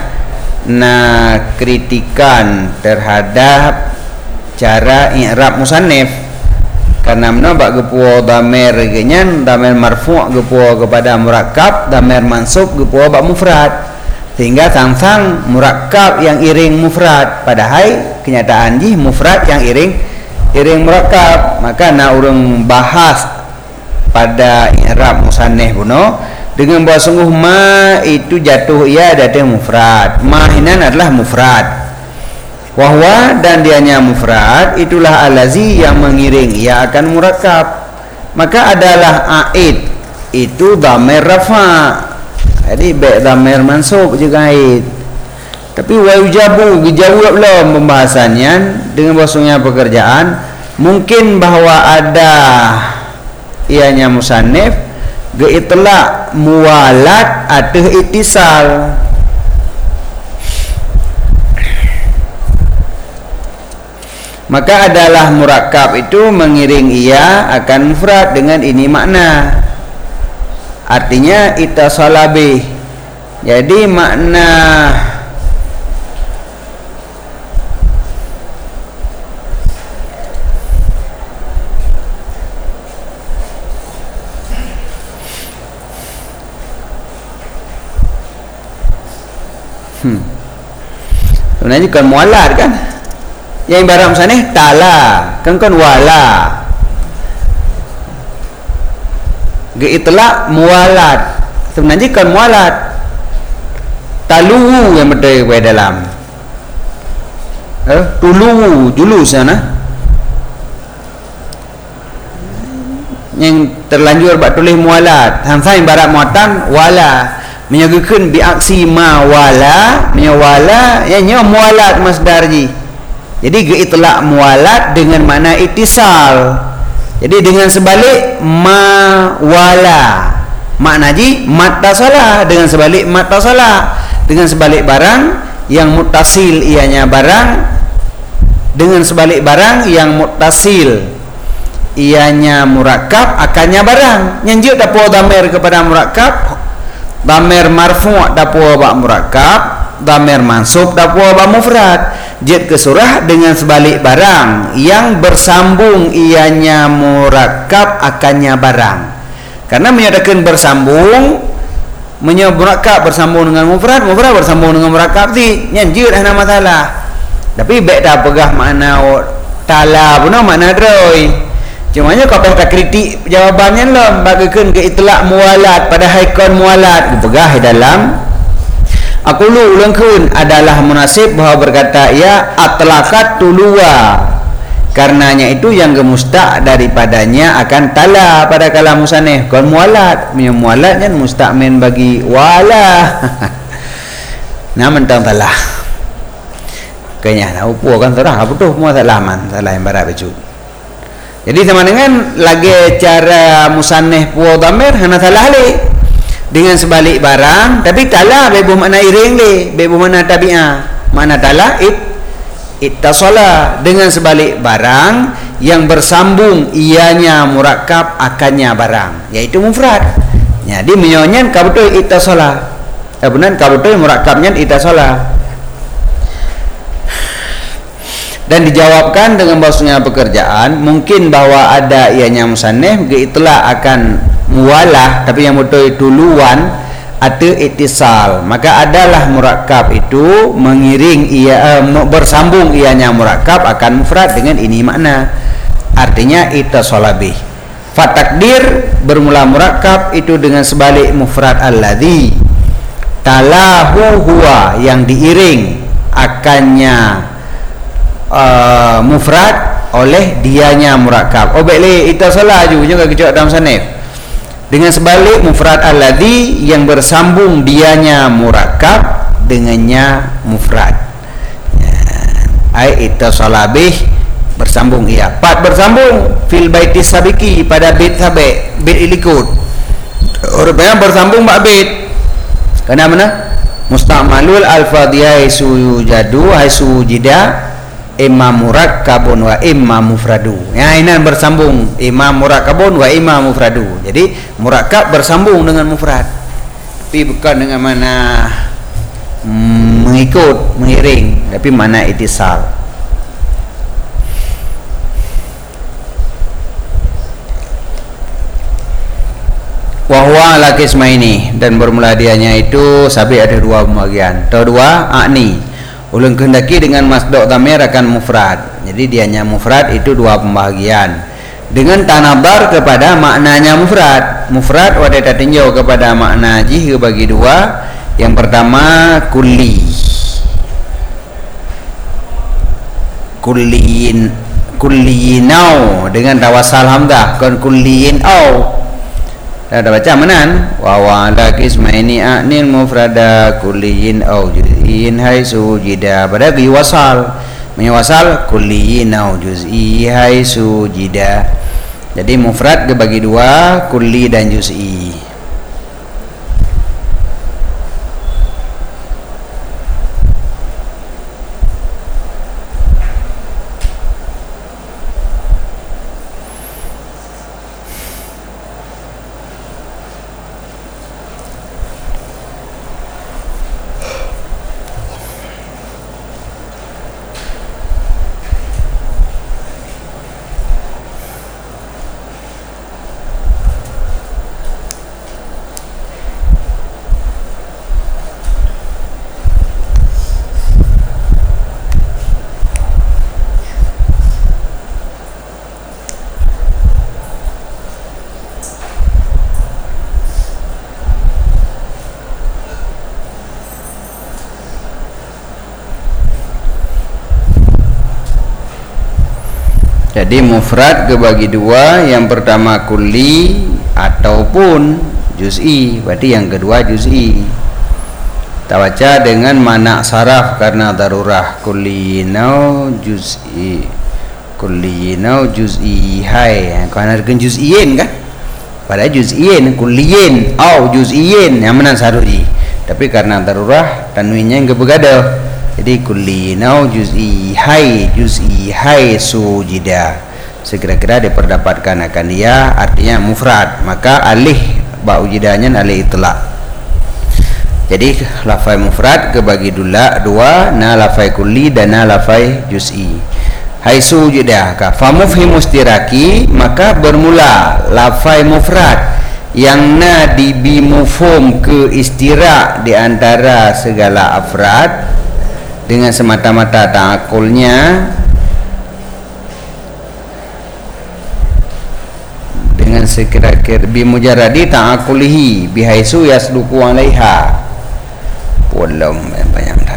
S1: kritikan terhadap cara i'rab musannif, karena menabak gepuo dhamir genyan dhamir marfu' gepuo kepada murakkab, dhamir mansub gepuo bak mufrad, sehingga sang murakkab yang iring mufrad, padahal kenyataan ji mufrad yang iring murakkab. Maka nak urang bahas pada i'rab musannif buno dengan bahwa sungguh ma itu jatuh ia datang mufrad, ma hinan adalah mufrad, wahwa dan dianya mufrad itulah alazi yang mengiring ia akan murakkab. Maka adalah a'id itu dhamir rafa, jadi baik dhamir mansub juga a'id. Tapi wa yujabu dijawab belum pembahasannya dengan bahasanya pekerjaan. Mungkin bahwa ada ianya musannif geitla muwalat atau ittisal. Maka adalah murakkab itu mengiring ia akan mufrad dengan ini makna. Artinya ittasala bih. Jadi makna sebenarnya kan mualat kan, yang barang sana tala kan wala geitla mualat, sebenarnya kan mualat taluhu yang berdiri pada dalam tuluhu julu sana yang terlanjur bak tulis mualat, sampai barat muatan wala menyagakan biaksi mawala ianya mualat masdar ji. Jadi itlaq mualat dengan makna ittisal. Jadi dengan sebalik mawala makna ji mattasala, dengan sebalik mattasala, dengan sebalik barang yang muttasil ianya barang, dengan sebalik barang yang muttasil ianya murakkab akannya barang. Nyanjuk dapat dhamir kepada murakkab, dhamir marfu' dapat ba murakkab, dhamir mansub dapat ba mufrad. Jet ke surah dengan sebalik barang yang bersambung ianya murakkab akannya barang. Karena menyatakan bersambung, murakkab bersambung dengan mufrad, mufrad bersambung dengan murakkab ti nyanjuk dah masalah. Tapi baik dah pegah makna tala pun makna droi. Cumanya kau tak kritik jawabannya lah bagikan ke itlaq mualat pada haikon mualat pegah dalam aku lu ulangkeun adalah munasib bahawa berkata ya atlaqat tuluwa, karenanya itu yang gemustaq daripadanya akan tala pada kalam musaneh kon mualat. Mualat kan mustaq men bagi wala nah mentang tala kayaknya tahu puas kan terah apa tu semua salah man salah yang barat baju. Jadi sama dengan lagi cara musanneh puas dhamir hana salah le dengan sebalik barang, tapi tala bebuh makna iring le, bebuh makna tabi'ah. Makna tala ittasala dengan sebalik barang yang bersambung ianya murakkab akannya barang, yaitu mufrad. Jadi menyonya kabetul ittasala. Benar kabetul murakkabnya ittasala. Dan dijawabkan dengan bahasanya pekerjaan, mungkin bahwa ada ianya musanneh itulah akan muwalah, tapi yang betul duluan ada ittisal, maka adalah murakkab itu mengiring ia bersambung ianya murakkab akan mufrad dengan ini makna, artinya ittasala bih. Fatakdir bermula murakkab itu dengan sebalik mufrad alladzi talahu huwa yang diiring akannya mufrad oleh dianya murakkab. Oh baiklah ittasala juga kecok dalam sanad dengan sebalik mufrad alladzi yang bersambung dianya murakkab dengannya mufrad. Ai ittasala bih bersambung ia. Pat bersambung fil baitis sabiki pada bait sabik, bait ilikut. Rupanya bersambung bak bait. Karena mana? Musta'malul al-fadhiyah sujadu haisu jida imma murakkabun wa imma mufradu. Ya ini bersambung imma murakkabun wa imma mufradu. Jadi murakkab bersambung dengan mufrad. Tapi bukan dengan mana mengikut, mengiring, tapi mana ittisal. Wa huwa ala qismaini, dan bermula dianya itu sabit ada dua pembagian. Kedua akni ulun kehendaki dengan masdaq dhamir akan mufrad. Jadi dianya mufrad itu dua pembagian dengan tanabar kepada maknanya mufrad. Mufrad wadah tinjau kepada makna jih bagi dua. Yang pertama kulliyinau dengan tawasal hamzah, kon kulliyin au. Dah baca menan wa wala qismaini anil mufrada kulliyin au juz'in haitsu jida pada bi wasal menyawasal kulliyin au juz'i haitsu jida. Jadi mufrad dibagi dua, kulli dan juz'i. Jadi mufrad kebagi dua, yang pertama kulli ataupun juz'i, berarti yang kedua juz'i. Kita baca dengan mana saraf karena darurah kulliyinau juz'i, kulliyinau juz'i hai, karena dengan juz'iyin kan, pada juz'iyin kulliyin au juz'iyin yang mana saruji, tapi karena darurah tanwinnya yang bergada, jadi kulliyinau juz'i hai sujida, sekira-kira diperdapatkan akan dia artinya mufrad, maka alih ba'u jidanya alih itlaq. Jadi lafai mufrad kebagi dua, na lafai kulli dan na lafai juz'i. Haitsu judah ka fa mufhim mustiraki, maka bermula lafai mufrad yang na dibi mufhum ke istira di antara segala afrad dengan semata-mata ta'akulnya, dengan sekira-kira bi mujarradi ta'akulihi bihaitsu yasduqu 'alaiha walam bayangkan,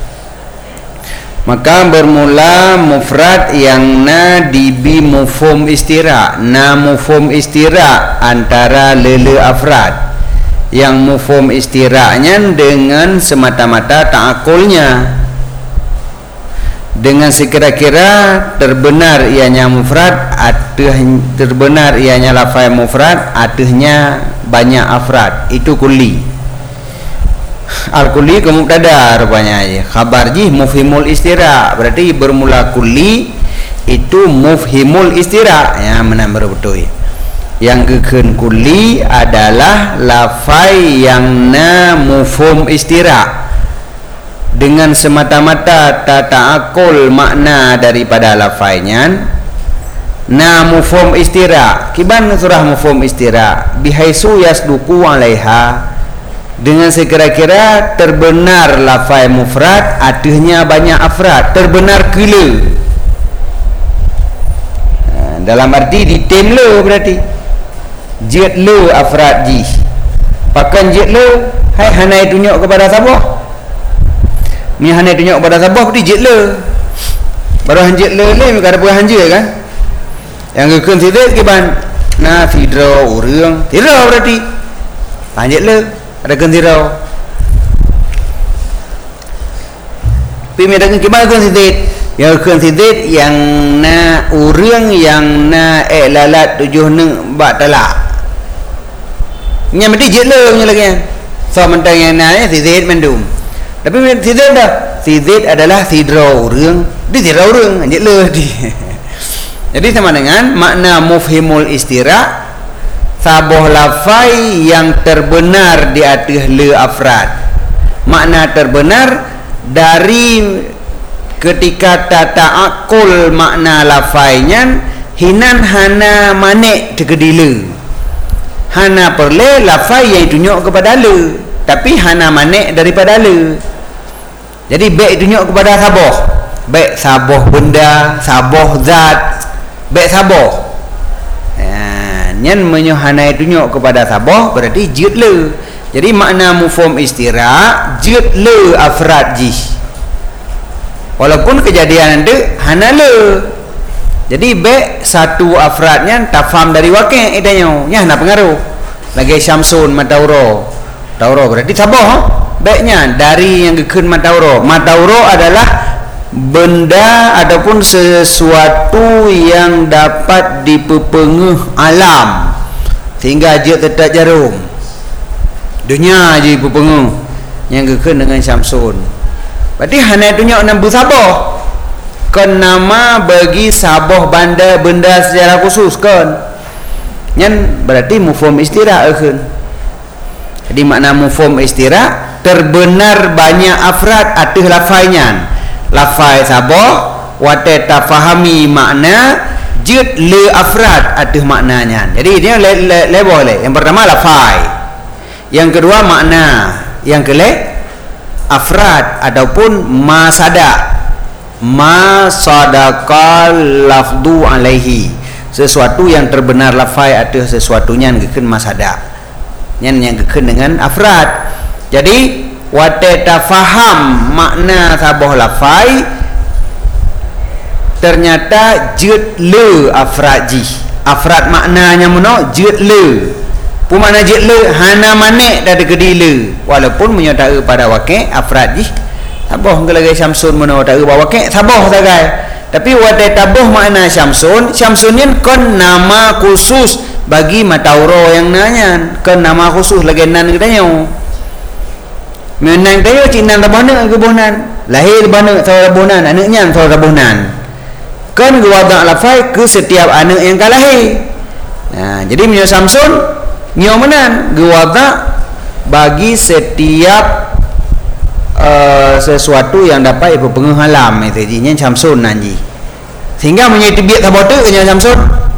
S1: maka bermula mufrad yang na dibi mufhum istira, na mufhum istira antara lele afrad, yang mufhum istiranya dengan semata-mata ta'akulnya, dengan sekira-kira terbenar ianya mufrad terbenar ianya lafai mufrad atihnya banyak afrad, itu kulli. Al-kulli ke mubtada rupanya aja. Khabar jih mufhimul istira, berarti bermula kulli itu mufhimul istira, ya menambah betul. Yang keken kulli adalah lafai yang na mufhum istira dengan semata-mata tata'akul makna daripada lafainya. Na mufhum istira, kiban surah mufhum istira bihaitsu yasduqu 'alaiha, dengan sekira-kira terbenar lafai mufrad atihnya banyak afrad, terbenar kela, dalam arti ditem le, berarti jet le afrad ji pakan jet le hai hanai tunjuk kepada sabah, ni hanai tunjuk kepada sabah berarti jet le, baru hanjet le ni kada boleh hanjet kan, yang keun situ kiban na sidra urang tidra, berarti hanjet le ada kendirau pimi dengan kibar konsidet, yang konsidet yang na urang yang na lalat tujuh neng bak talak nya mesti jele nya lagi so mentang yang na sidet mendum, tapi sidet dah, sidet adalah sidra urang di sidra urang jele di jadi sama dengan makna mufhimul istira, sabuh lafai yang terbenar di atas le afrad, makna terbenar dari ketika tata'akul makna lafainya hinan hana manek tegedile, hana perle lafai yang tunjuk kepada le, tapi hana manek daripada le, jadi baik tunjuk kepada sabuh, baik sabuh benda, sabuh zat, baik sabuh nyan menyohanai tunjuk kepada sabah, berarti jid le. Jadi makna mufhum istira jid le afrad ji, walaupun kejadian itu hana le, jadi be satu afradnya tafam dari wakil idanya nya hana pengaruh lagi syamsun matauro berarti sabah be-nya dari yang gekun matauro adalah benda ataupun sesuatu yang dapat dipepengeh alam sehingga dia tetap jarum dunia je pepengeh yang kekun dengan syamsun, berarti hanya tunjuk nambu sabah kan nama bagi sabah benda secara khusus kan yang berarti mufhum istira kan. Jadi makna mufhum istira terbenar banyak afrad atih lafainya, lafai sabah wate tafahami makna jid le afrad atih maknanya. Jadi dia le boleh. Yang pertama lafai, yang kedua makna, yang kele afrad ataupun masadaqal lafdu alaihi, sesuatu yang terbenar lafai atih sesuatunya yang gekun masada yang gekun dengan afrad. Jadi wate tafaham makna sabah lafai ternyata jid le afrad ji, afrad maknanya mana jid le, Pumana je le hana manek dari gedile walaupun menyatakan pada wakil afrad ji tabuh gelagai Syamsun mana tak bawa wakil tabuh tagai tapi wadai tabuh makna Syamsun ni kon nama khusus bagi matauro yang nanya kon nama khusus lagi nan katanya menang tayo cinan tabana kebunan lahir bana tabunan anaknya tabunan kon wada lafai ke setiap anak yang kalahir. Nah jadi menyo Syamsun nyomanan gewada bagi setiap sesuatu yang dapat berpenghalam itu jinya Syamsun nanti sehingga menjadi biak tabotu nya Syamsun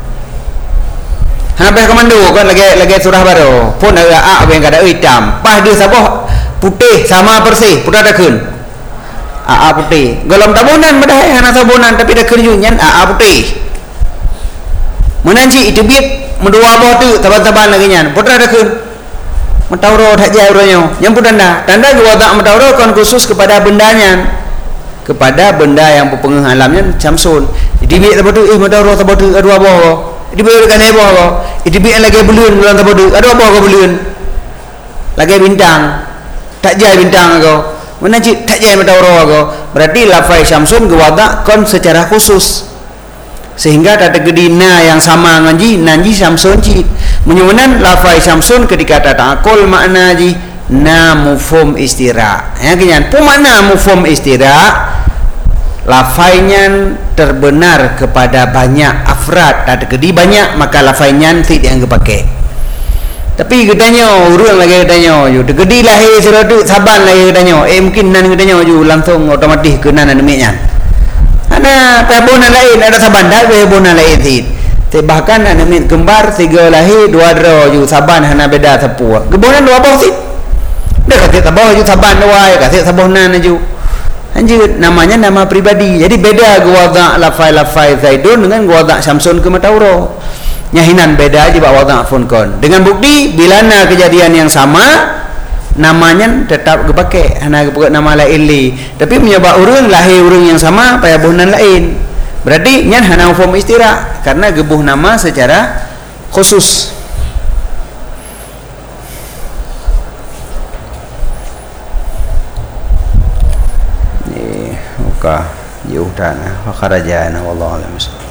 S1: habis komando kan lagi surah baru pun ada a yang kada hitam pas dia sabah putih sama bersih putih dakun a putih golom tabunan medai hana tabunan tapi dakun junyan a putih menanci itu biak mendua boh tu taban-taban lagi nyan putra dakun mentauro tak jauh orangnya yang putanda tanda gua tak mentauro kon khusus kepada bendanya kepada benda yang berpenghalamnya Syamsun jadi biar tabotu mentauro tabotu dua boh di biar kan boh itu biar lagi belun bulan tabotu ada boh ke belun lagi bintang tak jauh bintang kau mana cik tak jauh mentauro kau berarti lafai Syamsun gua tak kon secara khusus sehingga kata gedina yang sama ngaji nanji Syamsun ci menyunan lafai Syamsun ketika kata akul makna ji na mufhum istira ya kinyan pu makna mufhum istira lafainya terbenar kepada banyak afrad kata gedi banyak maka lafainya tidak dianggap pakai tapi gedanya urang lagi gedanya yo gedi lahir seradu saban lagi gedanya mungkin nan gedanya yo langsung otomatis kena namanya ada pebona lain ada saban dah pebona lain ti bahkan ada min kembar tiga lahir dua dro ju saban hana beda tepu gebonan dua boh sih dah kata taboh ju saban dua kata sabonan ju anjir namanya nama pribadi jadi beda gua lafai Zaidun dengan gua Syamsun ke Matauro nyahinan beda aja bawa wada funkon dengan bukti bila na kejadian yang sama namanya tetap dipakai hanya bukan nama lain li tapi menyebab urang lahir urang yang sama payah bunan lain berarti nyan hana form istira karena gebuh nama secara khusus ni muka jauh tanah wa kharajana wallahu a'lam.